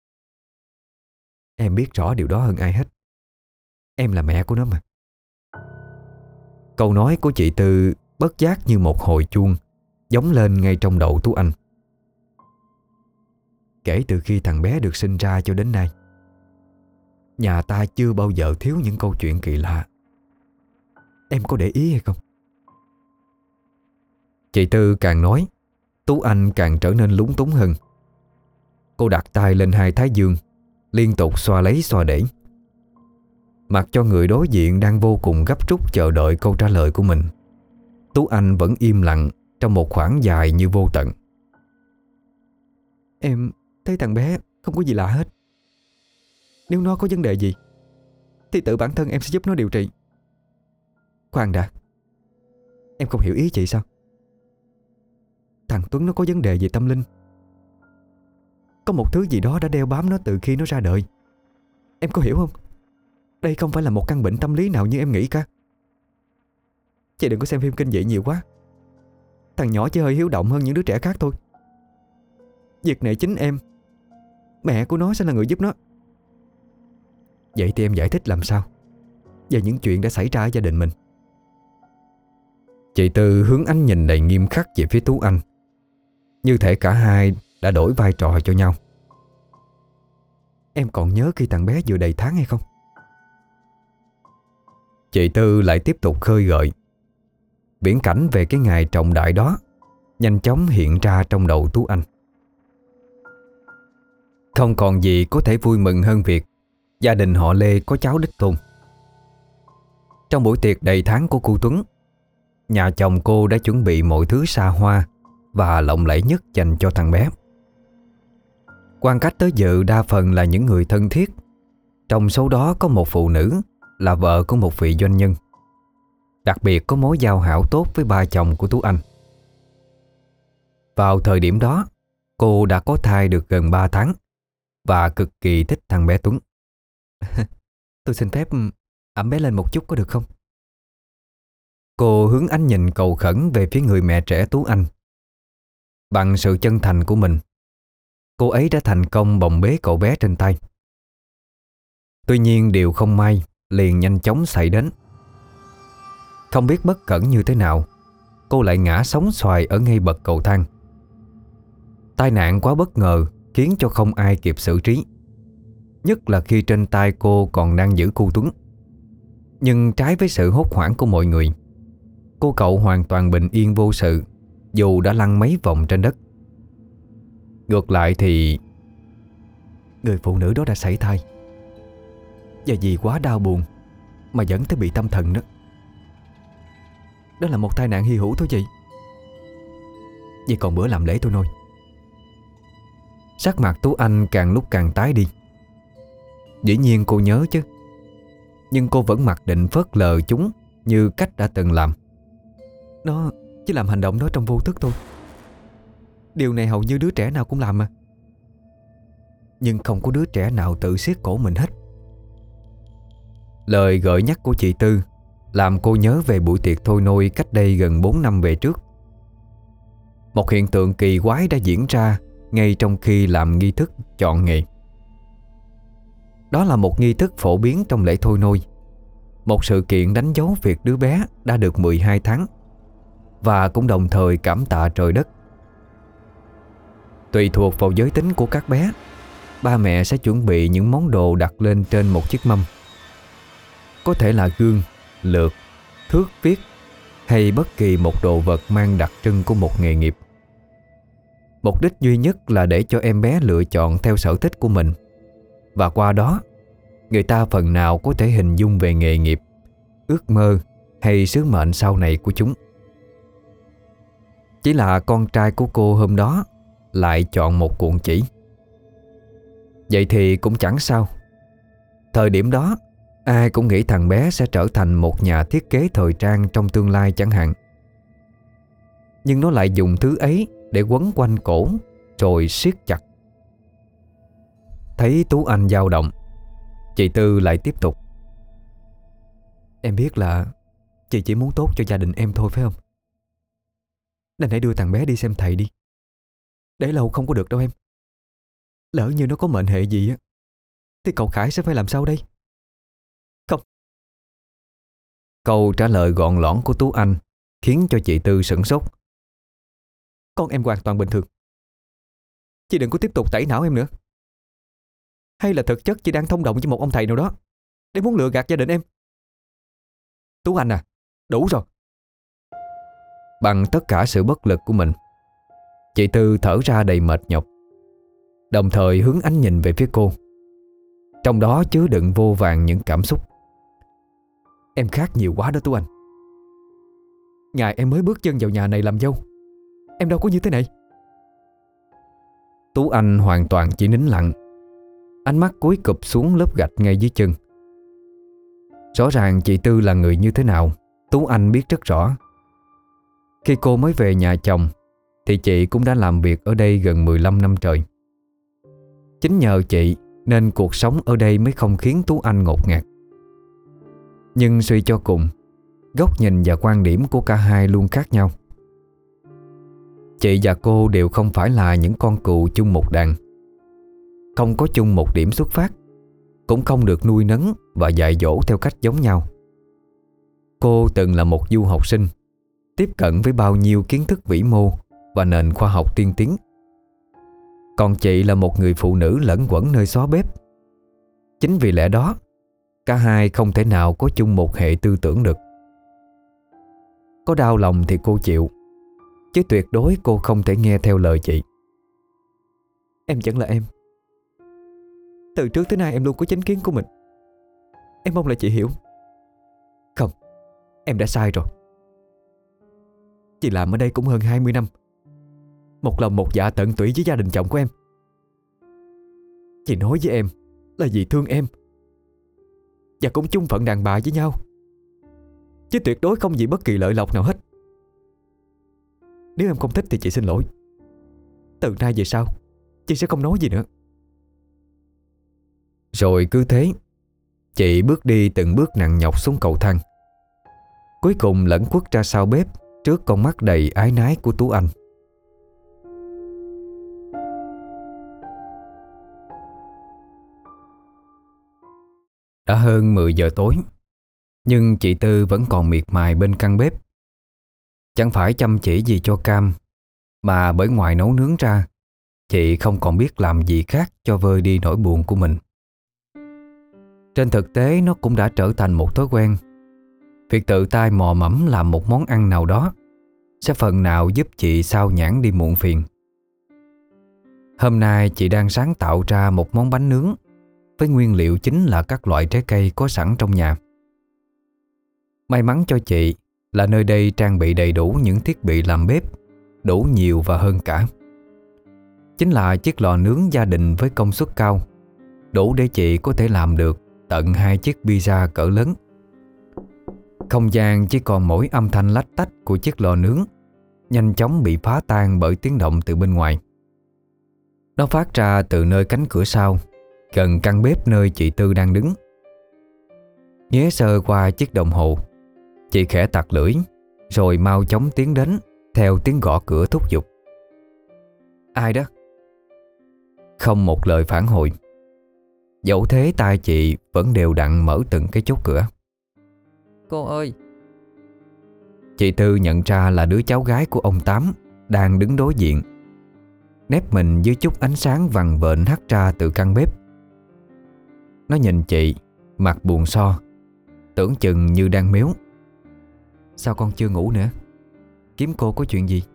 Em biết rõ điều đó hơn ai hết. Em là mẹ của nó mà. Câu nói của chị Tư bất giác như một hồi chuông gióng lên ngay trong đầu Tú Anh. Kể từ khi thằng bé được sinh ra cho đến nay, nhà ta chưa bao giờ thiếu những câu chuyện kỳ lạ. Em có để ý hay không? Chị Tư càng nói, Tú Anh càng trở nên lúng túng hơn. Cô đặt tay lên hai thái dương, liên tục xoa lấy xoa để. Mặc cho người đối diện đang vô cùng gấp rút chờ đợi câu trả lời của mình, Tú Anh vẫn im lặng trong một khoảng dài như vô tận. Em thấy thằng bé không có gì lạ hết. Nếu nó có vấn đề gì thì tự bản thân em sẽ giúp nó điều trị. Khoan đã, em không hiểu ý chị sao? Thằng Tuấn nó có vấn đề về tâm linh. Có một thứ gì đó đã đeo bám nó từ khi nó ra đời. Em có hiểu không? Đây không phải là một căn bệnh tâm lý nào như em nghĩ cả. Chị đừng có xem phim kinh dị nhiều quá. Thằng nhỏ chỉ hơi hiếu động hơn những đứa trẻ khác thôi. Việc này chính em, mẹ của nó, sẽ là người giúp nó. Vậy thì em giải thích làm sao về những chuyện đã xảy ra ở gia đình mình? Chị Tư hướng ánh nhìn đầy nghiêm khắc về phía Tú Anh, như thể cả hai đã đổi vai trò cho nhau. Em còn nhớ khi thằng bé vừa đầy tháng hay không? Chị Tư lại tiếp tục khơi gợi. Viễn cảnh về cái ngày trọng đại đó nhanh chóng hiện ra trong đầu Tú Anh. Không còn gì có thể vui mừng hơn việc gia đình họ Lê có cháu đích tôn. Trong buổi tiệc đầy tháng của cô Tuấn, nhà chồng cô đã chuẩn bị mọi thứ xa hoa và lộng lẫy nhất dành cho thằng bé. Quan khách tới dự đa phần là những người thân thiết, trong số đó có một phụ nữ là vợ của một vị doanh nhân. Đặc biệt có mối giao hảo tốt với ba chồng của Tú Anh. Vào thời điểm đó, cô đã có thai được gần 3 tháng và cực kỳ thích thằng bé Tuấn. Tôi xin phép ẵm bé lên một chút có được không? Cô hướng ánh nhìn cầu khẩn về phía người mẹ trẻ Tú Anh. Bằng sự chân thành của mình, cô ấy đã thành công bồng bế cậu bé trên tay. Tuy nhiên điều không may liền nhanh chóng xảy đến. Không biết bất cẩn như thế nào, cô lại ngã sóng xoài ở ngay bậc cầu thang. Tai nạn quá bất ngờ khiến cho không ai kịp xử trí, nhất là khi trên tay cô còn đang giữ cu Tuấn. Nhưng trái với sự hốt hoảng của mọi người, cô cậu hoàn toàn bình yên vô sự, dù đã lăn mấy vòng trên đất. Ngược lại thì người phụ nữ đó đã sảy thai, và vì quá đau buồn mà dẫn tới bị tâm thần đó. Đó là một tai nạn hy hữu thôi chị. Vậy còn bữa làm lễ tôi nôi. Sắc mặt Tú Anh càng lúc càng tái đi. Dĩ nhiên cô nhớ chứ, nhưng cô vẫn mặc định phớt lờ chúng như cách đã từng làm. Nó chỉ làm hành động đó trong vô thức thôi. Điều này hầu như đứa trẻ nào cũng làm mà. Nhưng không có đứa trẻ nào tự siết cổ mình hết. Lời gợi nhắc của chị Tư làm cô nhớ về buổi tiệc thôi nôi cách đây gần 4 năm về trước. Một hiện tượng kỳ quái đã diễn ra ngay trong khi làm nghi thức chọn nghề. Đó là một nghi thức phổ biến trong lễ thôi nôi, một sự kiện đánh dấu việc đứa bé đã được 12 tháng và cũng đồng thời cảm tạ trời đất. Tùy thuộc vào giới tính của các bé, ba mẹ sẽ chuẩn bị những món đồ đặt lên trên một chiếc mâm. Có thể là gương, lược, thước viết hay bất kỳ một đồ vật mang đặc trưng của một nghề nghiệp. Mục đích duy nhất là để cho em bé lựa chọn theo sở thích của mình, và qua đó người ta phần nào có thể hình dung về nghề nghiệp, ước mơ hay sứ mệnh sau này của chúng. Chỉ là con trai của cô hôm đó lại chọn một cuộn chỉ. Vậy thì cũng chẳng sao. Thời điểm đó ai cũng nghĩ thằng bé sẽ trở thành một nhà thiết kế thời trang trong tương lai chẳng hạn. Nhưng nó lại dùng thứ ấy để quấn quanh cổ rồi siết chặt. Thấy Tú Anh dao động, chị Tư lại tiếp tục. Em biết là chị chỉ muốn tốt cho gia đình em thôi phải không? Nên hãy đưa thằng bé đi xem thầy đi. Để lâu không có được đâu em. Lỡ như nó có mệnh hệ gì á thì cậu Khải sẽ phải làm sao đây? Không. Câu trả lời gọn lõn của Tú Anh khiến cho chị Tư sửng sốt. Con em hoàn toàn bình thường. Chị đừng có tiếp tục tẩy não em nữa. Hay là thực chất chị đang thông đồng với một ông thầy nào đó để muốn lừa gạt gia đình em? Tú Anh à, đủ rồi. Bằng tất cả sự bất lực của mình, chị Tư thở ra đầy mệt nhọc, đồng thời hướng ánh nhìn về phía cô, trong đó chứa đựng vô vàn những cảm xúc. Em khác nhiều quá đó Tú Anh. Ngày em mới bước chân vào nhà này làm dâu, em đâu có như thế này. Tú Anh hoàn toàn chỉ nín lặng, ánh mắt cúi cụp xuống lớp gạch ngay dưới chân. Rõ ràng chị Tư là người như thế nào Tú Anh biết rất rõ. Khi cô mới về nhà chồng thì chị cũng đã làm việc ở đây gần 15 năm trời. Chính nhờ chị nên cuộc sống ở đây mới không khiến Tú Anh ngột ngạt. Nhưng suy cho cùng, góc nhìn và quan điểm của cả hai luôn khác nhau. Chị và cô đều không phải là những con cừu chung một đàn, không có chung một điểm xuất phát, cũng không được nuôi nấng và dạy dỗ theo cách giống nhau. Cô từng là một du học sinh, tiếp cận với bao nhiêu kiến thức vĩ mô và nền khoa học tiên tiến. Còn chị là một người phụ nữ lẩn quẩn nơi xó bếp. Chính vì lẽ đó, cả hai không thể nào có chung một hệ tư tưởng được. Có đau lòng thì cô chịu, chứ tuyệt đối cô không thể nghe theo lời chị. Em vẫn là em. Từ trước tới nay em luôn có chính kiến của mình. Em mong là chị hiểu. Không, em đã sai rồi. Chị làm ở đây cũng hơn 20 năm, một lòng một dạ tận tụy với gia đình chồng của em. Chị nói với em là vì thương em, và cũng chung phận đàn bà với nhau. chứ tuyệt đối không vì bất kỳ lợi lộc nào hết. Nếu em không thích thì chị xin lỗi. Từ nay về sau chị sẽ không nói gì nữa. Rồi cứ thế, chị bước đi từng bước nặng nhọc xuống cầu thang, cuối cùng lẩn khuất ra sau bếp trước con mắt đầy ái nái của Tú Anh. Đã hơn 10 giờ tối, nhưng chị Tư vẫn còn miệt mài bên căn bếp. Chẳng phải chăm chỉ gì cho cam, mà bởi ngoài nấu nướng ra, chị không còn biết làm gì khác cho vơi đi nỗi buồn của mình. Trên thực tế nó cũng đã trở thành một thói quen. Việc tự tay mò mẫm làm một món ăn nào đó sẽ phần nào giúp chị xao nhãng đi muộn phiền. Hôm nay chị đang sáng tạo ra một món bánh nướng với nguyên liệu chính là các loại trái cây có sẵn trong nhà. May mắn cho chị là nơi đây trang bị đầy đủ những thiết bị làm bếp, đủ nhiều và hơn cả. Chính là chiếc lò nướng gia đình với công suất cao, đủ để chị có thể làm được tận 2 chiếc pizza cỡ lớn. Không gian chỉ còn mỗi âm thanh lách tách của chiếc lò nướng nhanh chóng bị phá tan bởi tiếng động từ bên ngoài. Nó phát ra từ nơi cánh cửa sau, gần căn bếp nơi chị Tư đang đứng. Nhé sơ qua chiếc đồng hồ, chị khẽ tặc lưỡi, rồi mau chóng tiến đến theo tiếng gõ cửa thúc giục. Ai đó? Không một lời phản hồi. Dẫu thế tai chị vẫn đều đặn mở từng cái chốt cửa. Cô ơi! Chị Tư nhận ra là đứa cháu gái của ông Tám đang đứng đối diện, nép mình dưới chút ánh sáng vằn vện hắt ra từ căn bếp. Nó nhìn chị, mặt buồn so, tưởng chừng như đang mếu. Sao con chưa ngủ nữa? Kiếm cô có chuyện gì?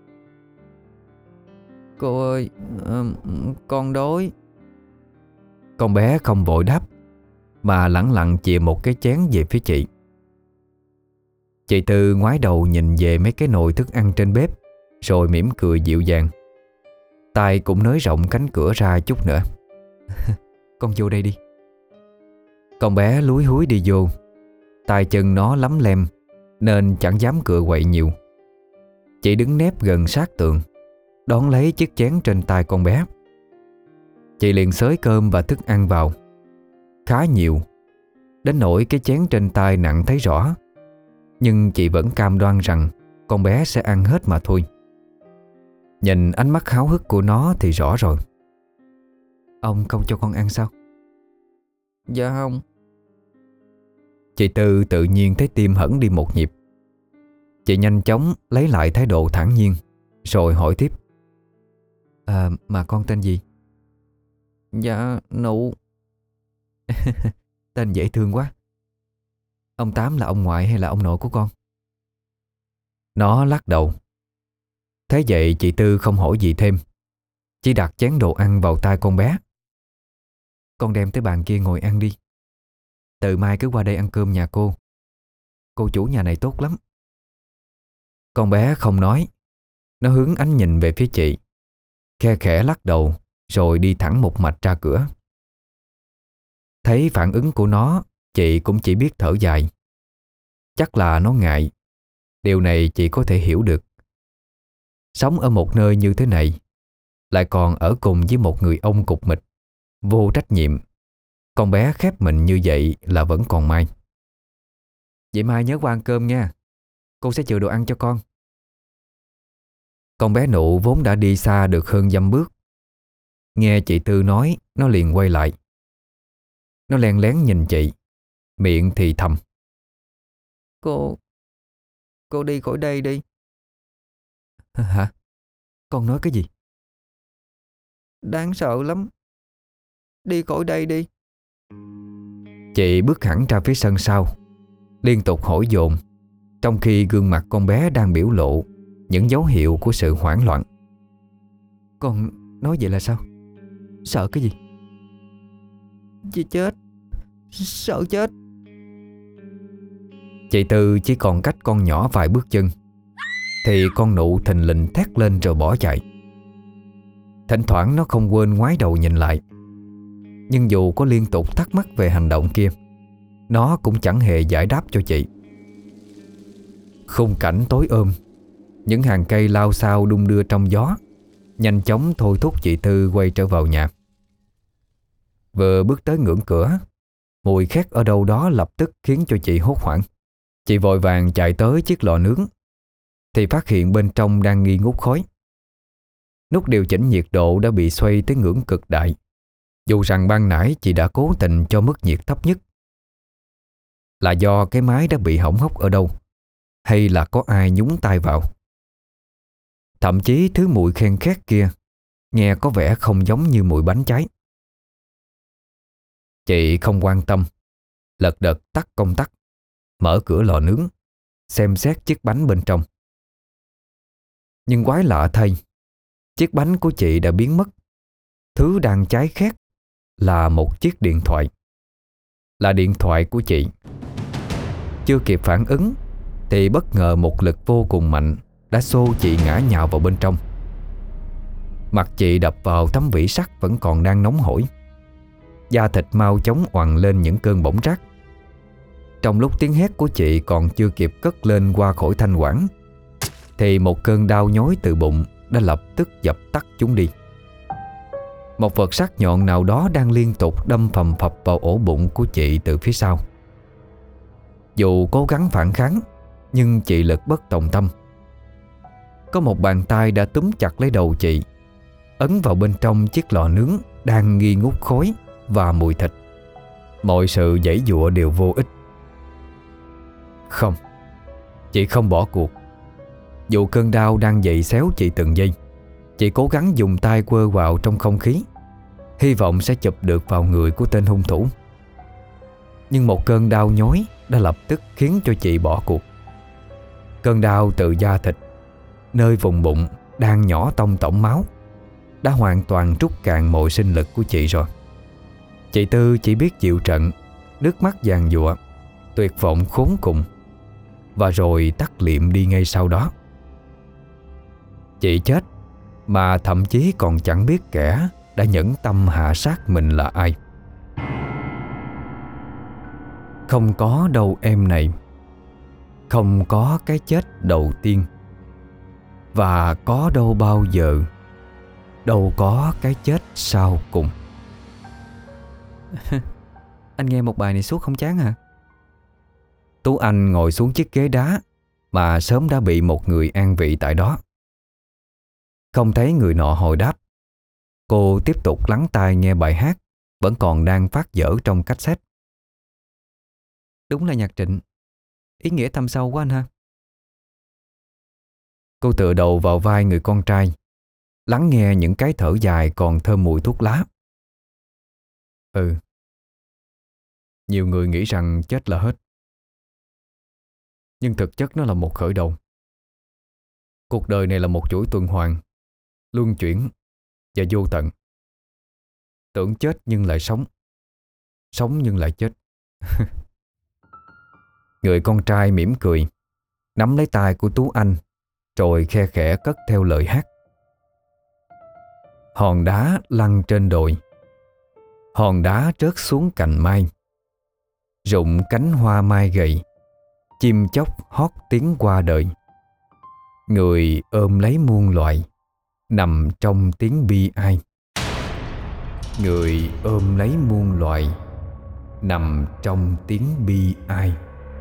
Cô ơi, con đói. Con bé không vội đáp, mà lẳng lặng chìa một cái chén về phía chị. Chị Tư ngoái đầu nhìn về mấy cái nồi thức ăn trên bếp, rồi mỉm cười dịu dàng. Tay cũng nới rộng cánh cửa ra chút nữa. Con vô đây đi. Con bé lúi húi đi vô. Tay chân nó lấm lem nên chẳng dám cựa quậy nhiều. Chị đứng nép gần sát tường, đón lấy chiếc chén trên tay con bé. Chị liền xới cơm và thức ăn vào, khá nhiều, đến nỗi cái chén trên tay nặng thấy rõ. Nhưng chị vẫn cam đoan rằng con bé sẽ ăn hết mà thôi. Nhìn ánh mắt háo hức của nó thì rõ rồi. Ông không cho con ăn sao? Dạ không. Chị Tư tự nhiên thấy tim hẫng đi một nhịp. Chị nhanh chóng lấy lại thái độ thản nhiên, rồi hỏi tiếp. Mà con tên gì? Dạ Nụ. Tên dễ thương quá. Ông Tám là ông ngoại hay là ông nội của con? Nó lắc đầu. Thế vậy chị Tư không hỏi gì thêm, chỉ đặt chén đồ ăn vào tay con bé. Con đem tới bàn kia ngồi ăn đi. Từ mai cứ qua đây ăn cơm nhà cô. Cô chủ nhà này tốt lắm. Con bé không nói. Nó hướng ánh nhìn về phía chị, khe khẽ lắc đầu, rồi đi thẳng một mạch ra cửa. Thấy phản ứng của nó, chị cũng chỉ biết thở dài. Chắc là nó ngại. Điều này chị có thể hiểu được. Sống ở một nơi như thế này, lại còn ở cùng với một người ông cục mịch, vô trách nhiệm, con bé khép mình như vậy là vẫn còn may. Vậy mai nhớ qua ăn cơm nha. Cô sẽ chừa đồ ăn cho con. Con bé Nụ vốn đã đi xa được hơn dăm bước. Nghe chị Tư nói, nó liền quay lại. Nó len lén nhìn chị, miệng thì thầm. Cô đi khỏi đây đi. Hả? Con nói cái gì? Đáng sợ lắm. Đi khỏi đây đi. Chị bước hẳn ra phía sân sau, liên tục hỏi dồn, trong khi gương mặt con bé đang biểu lộ những dấu hiệu của sự hoảng loạn. Con nói vậy là sao? Sợ cái gì? Chị chết. Sợ chết. Chị Tư chỉ còn cách con nhỏ vài bước chân, thì con Nụ thình lình thét lên rồi bỏ chạy. Thỉnh thoảng nó không quên ngoái đầu nhìn lại. Nhưng dù có liên tục thắc mắc về hành động kia, nó cũng chẳng hề giải đáp cho chị. Khung cảnh tối ôm, những hàng cây lao xao đung đưa trong gió, nhanh chóng thôi thúc chị Tư quay trở vào nhà. Vừa bước tới ngưỡng cửa, mùi khét ở đâu đó lập tức khiến cho chị hốt hoảng. Chị vội vàng chạy tới chiếc lò nướng thì phát hiện bên trong đang nghi ngút khói. Nút điều chỉnh nhiệt độ đã bị xoay tới ngưỡng cực đại, dù rằng ban nãy chị đã cố tình cho mức nhiệt thấp nhất. Là do cái máy đã bị hỏng hóc ở đâu, hay là có ai nhúng tay vào? Thậm chí thứ mùi khen khét kia nghe có vẻ không giống như mùi bánh cháy. Chị không quan tâm, lật đật tắt công tắc, mở cửa lò nướng, xem xét chiếc bánh bên trong. Nhưng quái lạ thay, chiếc bánh của chị đã biến mất. Thứ đang cháy khét là một chiếc điện thoại. Là điện thoại của chị. Chưa kịp phản ứng thì bất ngờ một lực vô cùng mạnh đã xô chị ngã nhào vào bên trong. Mặt chị đập vào tấm vỉ sắt vẫn còn đang nóng hổi. Da thịt mau chóng oằn lên những cơn bỏng rát. Trong lúc tiếng hét của chị còn chưa kịp cất lên qua khỏi thanh quản thì một cơn đau nhói từ bụng đã lập tức dập tắt chúng đi. Một vật sắc nhọn nào đó đang liên tục đâm phầm phập vào ổ bụng của chị từ phía sau. Dù cố gắng phản kháng, nhưng chị lực bất tòng tâm. Có một bàn tay đã túm chặt lấy đầu chị, ấn vào bên trong chiếc lò nướng đang nghi ngút khói và mùi thịt. Mọi sự giãy giụa đều vô ích. Không, chị không bỏ cuộc. Dù cơn đau đang dậy xéo chị từng giây, chị cố gắng dùng tay quơ vào trong không khí, hy vọng sẽ chụp được vào người của tên hung thủ. Nhưng một cơn đau nhói đã lập tức khiến cho chị bỏ cuộc. Cơn đau từ da thịt, nơi vùng bụng đang nhỏ tông tổng máu, đã hoàn toàn trút cạn mọi sinh lực của chị rồi. Chị Tư chỉ biết chịu trận, nước mắt giàn giụa, tuyệt vọng khốn cùng, và rồi tắt liệm đi ngay sau đó. Chị chết mà thậm chí còn chẳng biết kẻ đã nhẫn tâm hạ sát mình là ai. Không có đâu em này, không có cái chết đầu tiên, và có đâu bao giờ, đâu có cái chết sau cùng. Anh nghe một bài này suốt không chán hả? Tú Anh ngồi xuống chiếc ghế đá mà sớm đã bị một người an vị tại đó. Không thấy người nọ hồi đáp, cô tiếp tục lắng tai nghe bài hát vẫn còn đang phát dở trong cassette. Đúng là nhạc Trịnh, ý nghĩa thâm sâu quá anh ha. Cô tựa đầu vào vai người con trai, lắng nghe những cái thở dài còn thơm mùi thuốc lá. Nhiều người nghĩ rằng chết là hết, nhưng thực chất nó là một khởi đầu. Cuộc đời này là một chuỗi tuần hoàn, luân chuyển và vô tận. Tưởng chết nhưng lại sống, sống nhưng lại chết. Người con trai mỉm cười, nắm lấy tay của Tú Anh, rồi khe khẽ cất theo lời hát. Hòn đá lăn trên đồi, hòn đá rớt xuống cành mai, rụng cánh hoa mai gầy, chim chóc hót tiếng qua đời. Người ôm lấy muôn loài, nằm trong tiếng bi ai. Người ôm lấy muôn loài, nằm trong tiếng bi ai.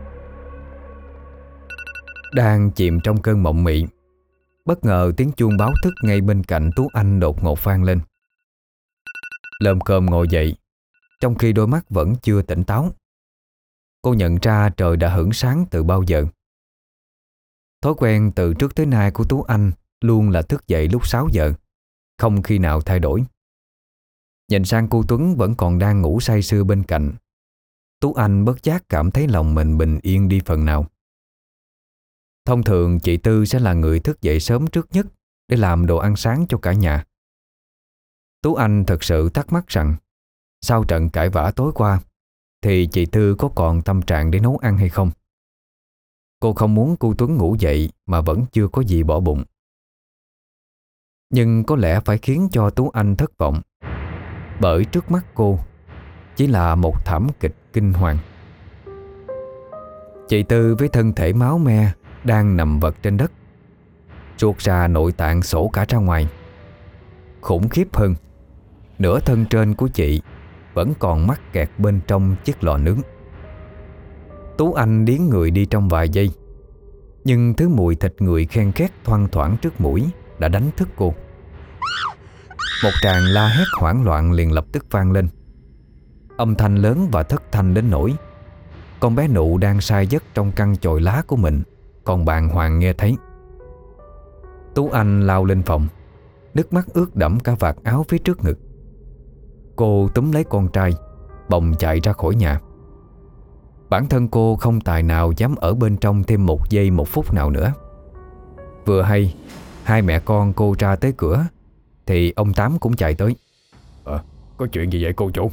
Đang chìm trong cơn mộng mị, bất ngờ tiếng chuông báo thức ngay bên cạnh Tú Anh đột ngột vang lên. Lồm cồm ngồi dậy, trong khi đôi mắt vẫn chưa tỉnh táo. Cô nhận ra trời đã hửng sáng từ bao giờ. Thói quen từ trước tới nay của Tú Anh luôn là thức dậy lúc 6 giờ, không khi nào thay đổi. Nhìn sang cô Tuấn vẫn còn đang ngủ say sưa bên cạnh, Tú Anh bất giác cảm thấy lòng mình bình yên đi phần nào. Thông thường chị Tư sẽ là người thức dậy sớm trước nhất để làm đồ ăn sáng cho cả nhà. Tú Anh thật sự thắc mắc rằng sau trận cãi vã tối qua thì chị Tư có còn tâm trạng để nấu ăn hay không. Cô không muốn cô Tuấn ngủ dậy mà vẫn chưa có gì bỏ bụng. Nhưng có lẽ phải khiến cho Tú Anh thất vọng, bởi trước mắt cô chỉ là một thảm kịch kinh hoàng. Chị Tư với thân thể máu me đang nằm vật trên đất, ruột ra nội tạng sổ cả ra ngoài. Khủng khiếp hơn, nửa thân trên của chị vẫn còn mắc kẹt bên trong chiếc lò nướng. Tú Anh điếng người đi trong vài giây, nhưng thứ mùi thịt người khen khét thoang thoảng trước mũi đã đánh thức cô. Một tràng la hét hoảng loạn liền lập tức vang lên, âm thanh lớn và thất thanh đến nỗi con bé Nụ đang say giấc trong căn chòi lá của mình còn bàng hoàng nghe thấy. Tú Anh lao lên phòng, nước mắt ướt đẫm cả vạt áo phía trước ngực. Cô túm lấy con trai, bồng chạy ra khỏi nhà. Bản thân cô không tài nào dám ở bên trong thêm một giây một phút nào nữa. Vừa hay hai mẹ con cô ra tới cửa thì ông Tám cũng chạy tới. Có chuyện gì vậy cô chủ?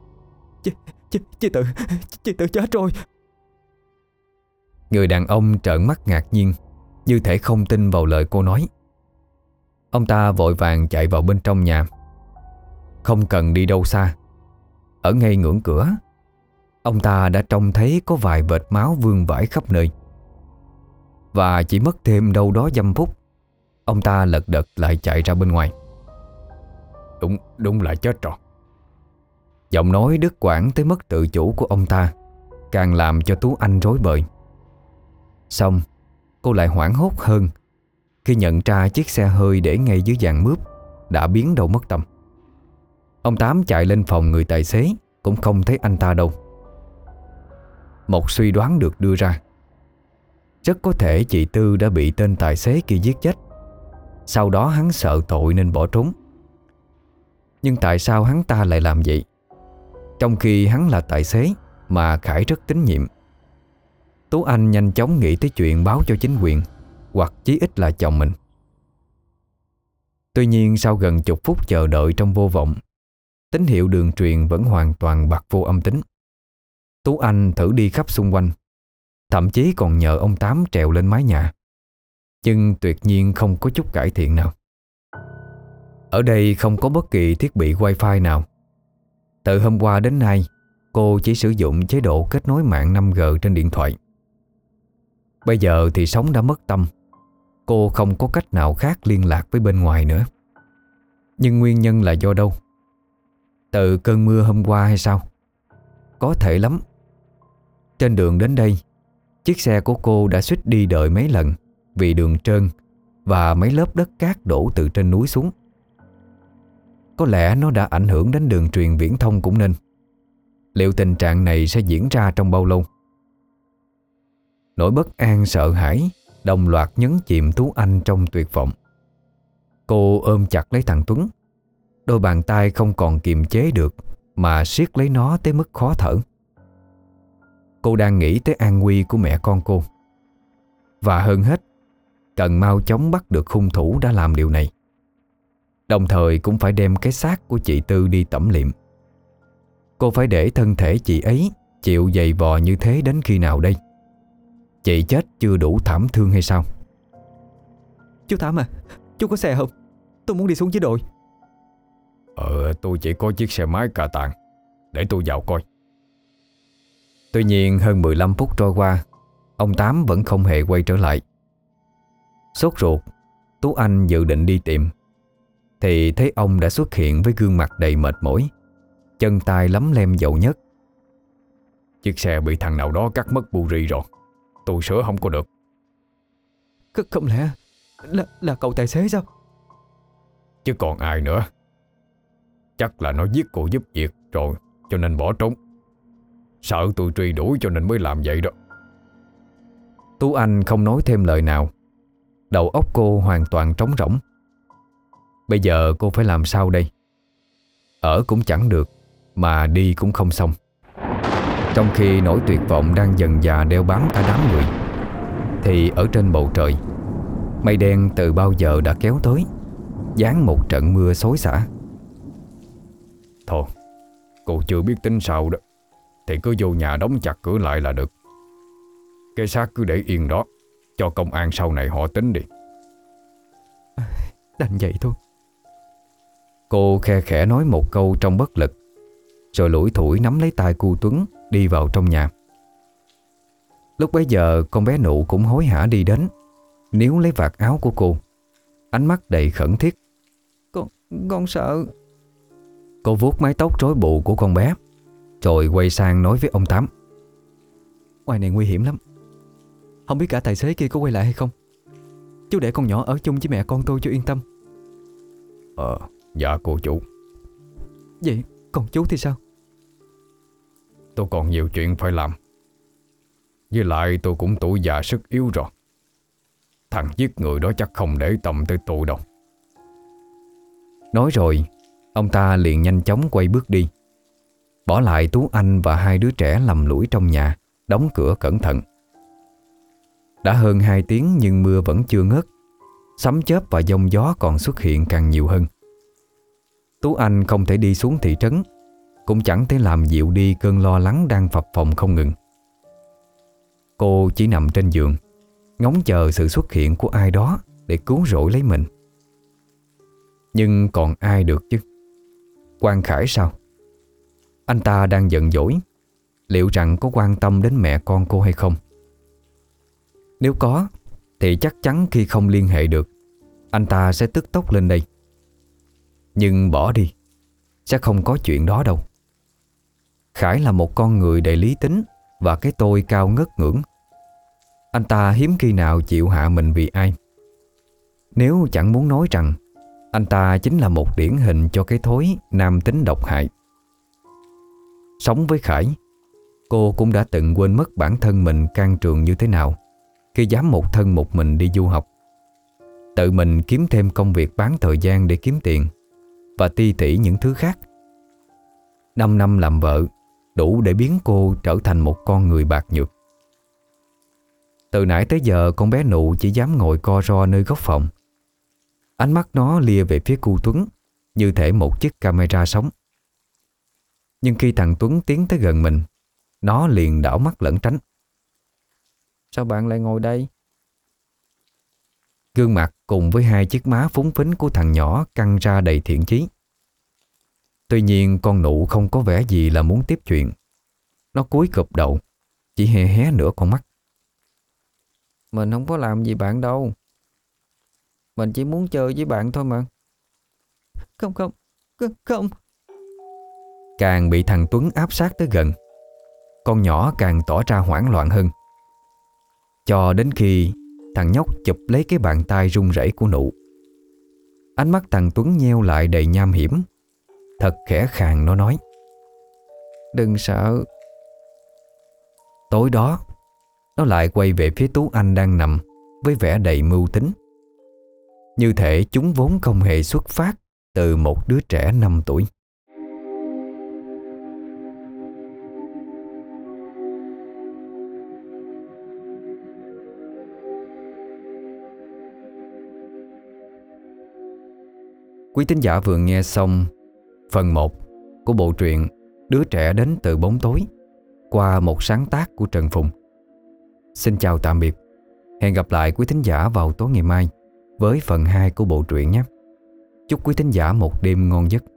Chị Tự chết rồi. Người đàn ông trợn mắt ngạc nhiên, như thể không tin vào lời cô nói. Ông ta vội vàng chạy vào bên trong nhà. Không cần đi đâu xa, ở ngay ngưỡng cửa, ông ta đã trông thấy có vài vệt máu vương vãi khắp nơi. Và chỉ mất thêm đâu đó dăm phút, ông ta lật đật lại chạy ra bên ngoài. Đúng là chết rồi. Giọng nói đứt quãng tới mất tự chủ của ông ta càng làm cho Tú Anh rối bời. Xong cô lại hoảng hốt hơn khi nhận ra chiếc xe hơi để ngay dưới giàn mướp đã biến đâu mất tăm. Ông Tám chạy lên phòng người tài xế cũng không thấy anh ta đâu. Một suy đoán được đưa ra: rất có thể chị Tư đã bị tên tài xế kia giết chết. Sau đó hắn sợ tội nên bỏ trốn. Nhưng tại sao hắn ta lại làm vậy, trong khi hắn là tài xế mà Khải rất tín nhiệm? Tú Anh nhanh chóng nghĩ tới chuyện báo cho chính quyền, hoặc chí ít là chồng mình. Tuy nhiên sau gần chục phút chờ đợi trong vô vọng, tín hiệu đường truyền vẫn hoàn toàn bật vô âm tín. Tú Anh thử đi khắp xung quanh, thậm chí còn nhờ ông Tám trèo lên mái nhà, nhưng tuyệt nhiên không có chút cải thiện nào. Ở đây không có bất kỳ thiết bị wifi nào. Từ hôm qua đến nay, cô chỉ sử dụng chế độ kết nối mạng 5G trên điện thoại. Bây giờ thì sóng đã mất tâm, cô không có cách nào khác liên lạc với bên ngoài nữa. Nhưng nguyên nhân là do đâu? Từ cơn mưa hôm qua hay sao? Có thể lắm. Trên đường đến đây, chiếc xe của cô đã suýt đi đời mấy lần vì đường trơn và mấy lớp đất cát đổ từ trên núi xuống. Có lẽ nó đã ảnh hưởng đến đường truyền viễn thông cũng nên. Liệu tình trạng này sẽ diễn ra trong bao lâu? Nỗi bất an sợ hãi đồng loạt nhấn chìm Tú Anh trong tuyệt vọng. Cô ôm chặt lấy thằng Tuấn, đôi bàn tay không còn kiềm chế được mà siết lấy nó tới mức khó thở. Cô đang nghĩ tới an nguy của mẹ con cô, và hơn hết cần mau chóng bắt được hung thủ đã làm điều này. Đồng thời cũng phải đem cái xác của chị Tư đi tẩm liệm. Cô phải để thân thể chị ấy chịu dày vò như thế đến khi nào đây? Chị chết chưa đủ thảm thương hay sao? Chú Tám à, chú có xe không? Tôi muốn đi xuống dưới đội. Tôi chỉ có chiếc xe máy cà tàng, để tôi vào coi. Tuy nhiên hơn 15 phút trôi qua, ông Tám vẫn không hề quay trở lại. Sốt ruột, Tú Anh dự định đi tìm thì thấy ông đã xuất hiện với gương mặt đầy mệt mỏi, chân tay lấm lem dầu nhớt. Chiếc xe bị thằng nào đó cắt mất buri rồi, tôi sửa không có được. Không lẽ là cậu tài xế sao? Chứ còn ai nữa. Chắc là nó giết cô giúp việc rồi cho nên bỏ trốn. Sợ tôi truy đuổi cho nên mới làm vậy đó. Tú Anh không nói thêm lời nào. Đầu óc cô hoàn toàn trống rỗng. Bây giờ cô phải làm sao đây? Ở cũng chẳng được, mà đi cũng không xong. Trong khi nỗi tuyệt vọng đang dần dà đeo bám cả đám người, thì ở trên bầu trời, mây đen từ bao giờ đã kéo tới, giáng một trận mưa xối xả. Thôi, cô chưa biết tính sao đó, thì cứ vô nhà đóng chặt cửa lại là được. Cái xác cứ để yên đó, cho công an sau này họ tính đi. Đành vậy thôi. Cô khe khẽ nói một câu trong bất lực, rồi lủi thủi nắm lấy tay cu Tuấn đi vào trong nhà. Lúc bấy giờ con bé Nụ cũng hối hả đi đến, níu lấy vạt áo của cô, ánh mắt đầy khẩn thiết. Con sợ. Cô vuốt mái tóc rối bù của con bé, rồi quay sang nói với ông Tám. Ngoài này nguy hiểm lắm. Không biết cả tài xế kia có quay lại hay không. Chú để con nhỏ ở chung với mẹ con tôi cho yên tâm. Dạ cô chủ. Vậy còn chú thì sao? Tôi còn nhiều chuyện phải làm. Với lại tôi cũng tuổi già sức yếu rồi. Thằng giết người đó chắc không để tâm tới tôi đâu. Nói rồi, ông ta liền nhanh chóng quay bước đi, bỏ lại Tú Anh và hai đứa trẻ lầm lũi trong nhà, đóng cửa cẩn thận. Đã hơn 2 tiếng nhưng mưa vẫn chưa ngớt. Sấm chớp và giông gió còn xuất hiện càng nhiều hơn. Tú Anh không thể đi xuống thị trấn, cũng chẳng thể làm dịu đi cơn lo lắng đang phập phồng không ngừng. Cô chỉ nằm trên giường, ngóng chờ sự xuất hiện của ai đó để cứu rỗi lấy mình. Nhưng còn ai được chứ? Quang Khải sao? Anh ta đang giận dỗi, liệu rằng có quan tâm đến mẹ con cô hay không? Nếu có, thì chắc chắn khi không liên hệ được, anh ta sẽ tức tốc lên đây. Nhưng bỏ đi, sẽ không có chuyện đó đâu. Khải là một con người đầy lý tính và cái tôi cao ngất ngưỡng. Anh ta hiếm khi nào chịu hạ mình vì ai. Nếu chẳng muốn nói rằng anh ta chính là một điển hình cho cái thói nam tính độc hại. Sống với Khải, cô cũng đã từng quên mất bản thân mình can trường như thế nào khi dám một thân một mình đi du học, tự mình kiếm thêm công việc bán thời gian để kiếm tiền và ti tỉ những thứ khác. 5 năm làm vợ đủ để biến cô trở thành một con người bạc nhược. Từ nãy tới giờ con bé Nụ chỉ dám ngồi co ro nơi góc phòng. Ánh mắt nó lia về phía cu Tuấn như thể một chiếc camera sống. Nhưng khi thằng Tuấn tiến tới gần mình, nó liền đảo mắt lẩn tránh. Sao bạn lại ngồi đây? Gương mặt cùng với hai chiếc má phúng phính của thằng nhỏ căng ra đầy thiện chí. Tuy nhiên con Nụ không có vẻ gì là muốn tiếp chuyện. Nó cúi gập đầu, chỉ hé hé nửa con mắt. Mình không có làm gì bạn đâu. Mình chỉ muốn chơi với bạn thôi mà. Không. Càng bị thằng Tuấn áp sát tới gần, con nhỏ càng tỏ ra hoảng loạn hơn. Cho đến khi thằng nhóc chụp lấy cái bàn tay run rẩy của Nụ. Ánh mắt thằng Tuấn nheo lại đầy nham hiểm. Thật khẽ khàng nó nói: Đừng sợ. Tối đó, nó lại quay về phía Tú Anh đang nằm với vẻ đầy mưu tính. Như thể chúng vốn không hề xuất phát từ một đứa trẻ 5 tuổi. Quý thính giả vừa nghe xong phần 1 của bộ truyện Đứa trẻ đến từ bóng tối qua một sáng tác của Trần Phùng. Xin chào tạm biệt. Hẹn gặp lại quý thính giả vào tối ngày mai với phần 2 của bộ truyện nhé. Chúc quý thính giả một đêm ngon giấc.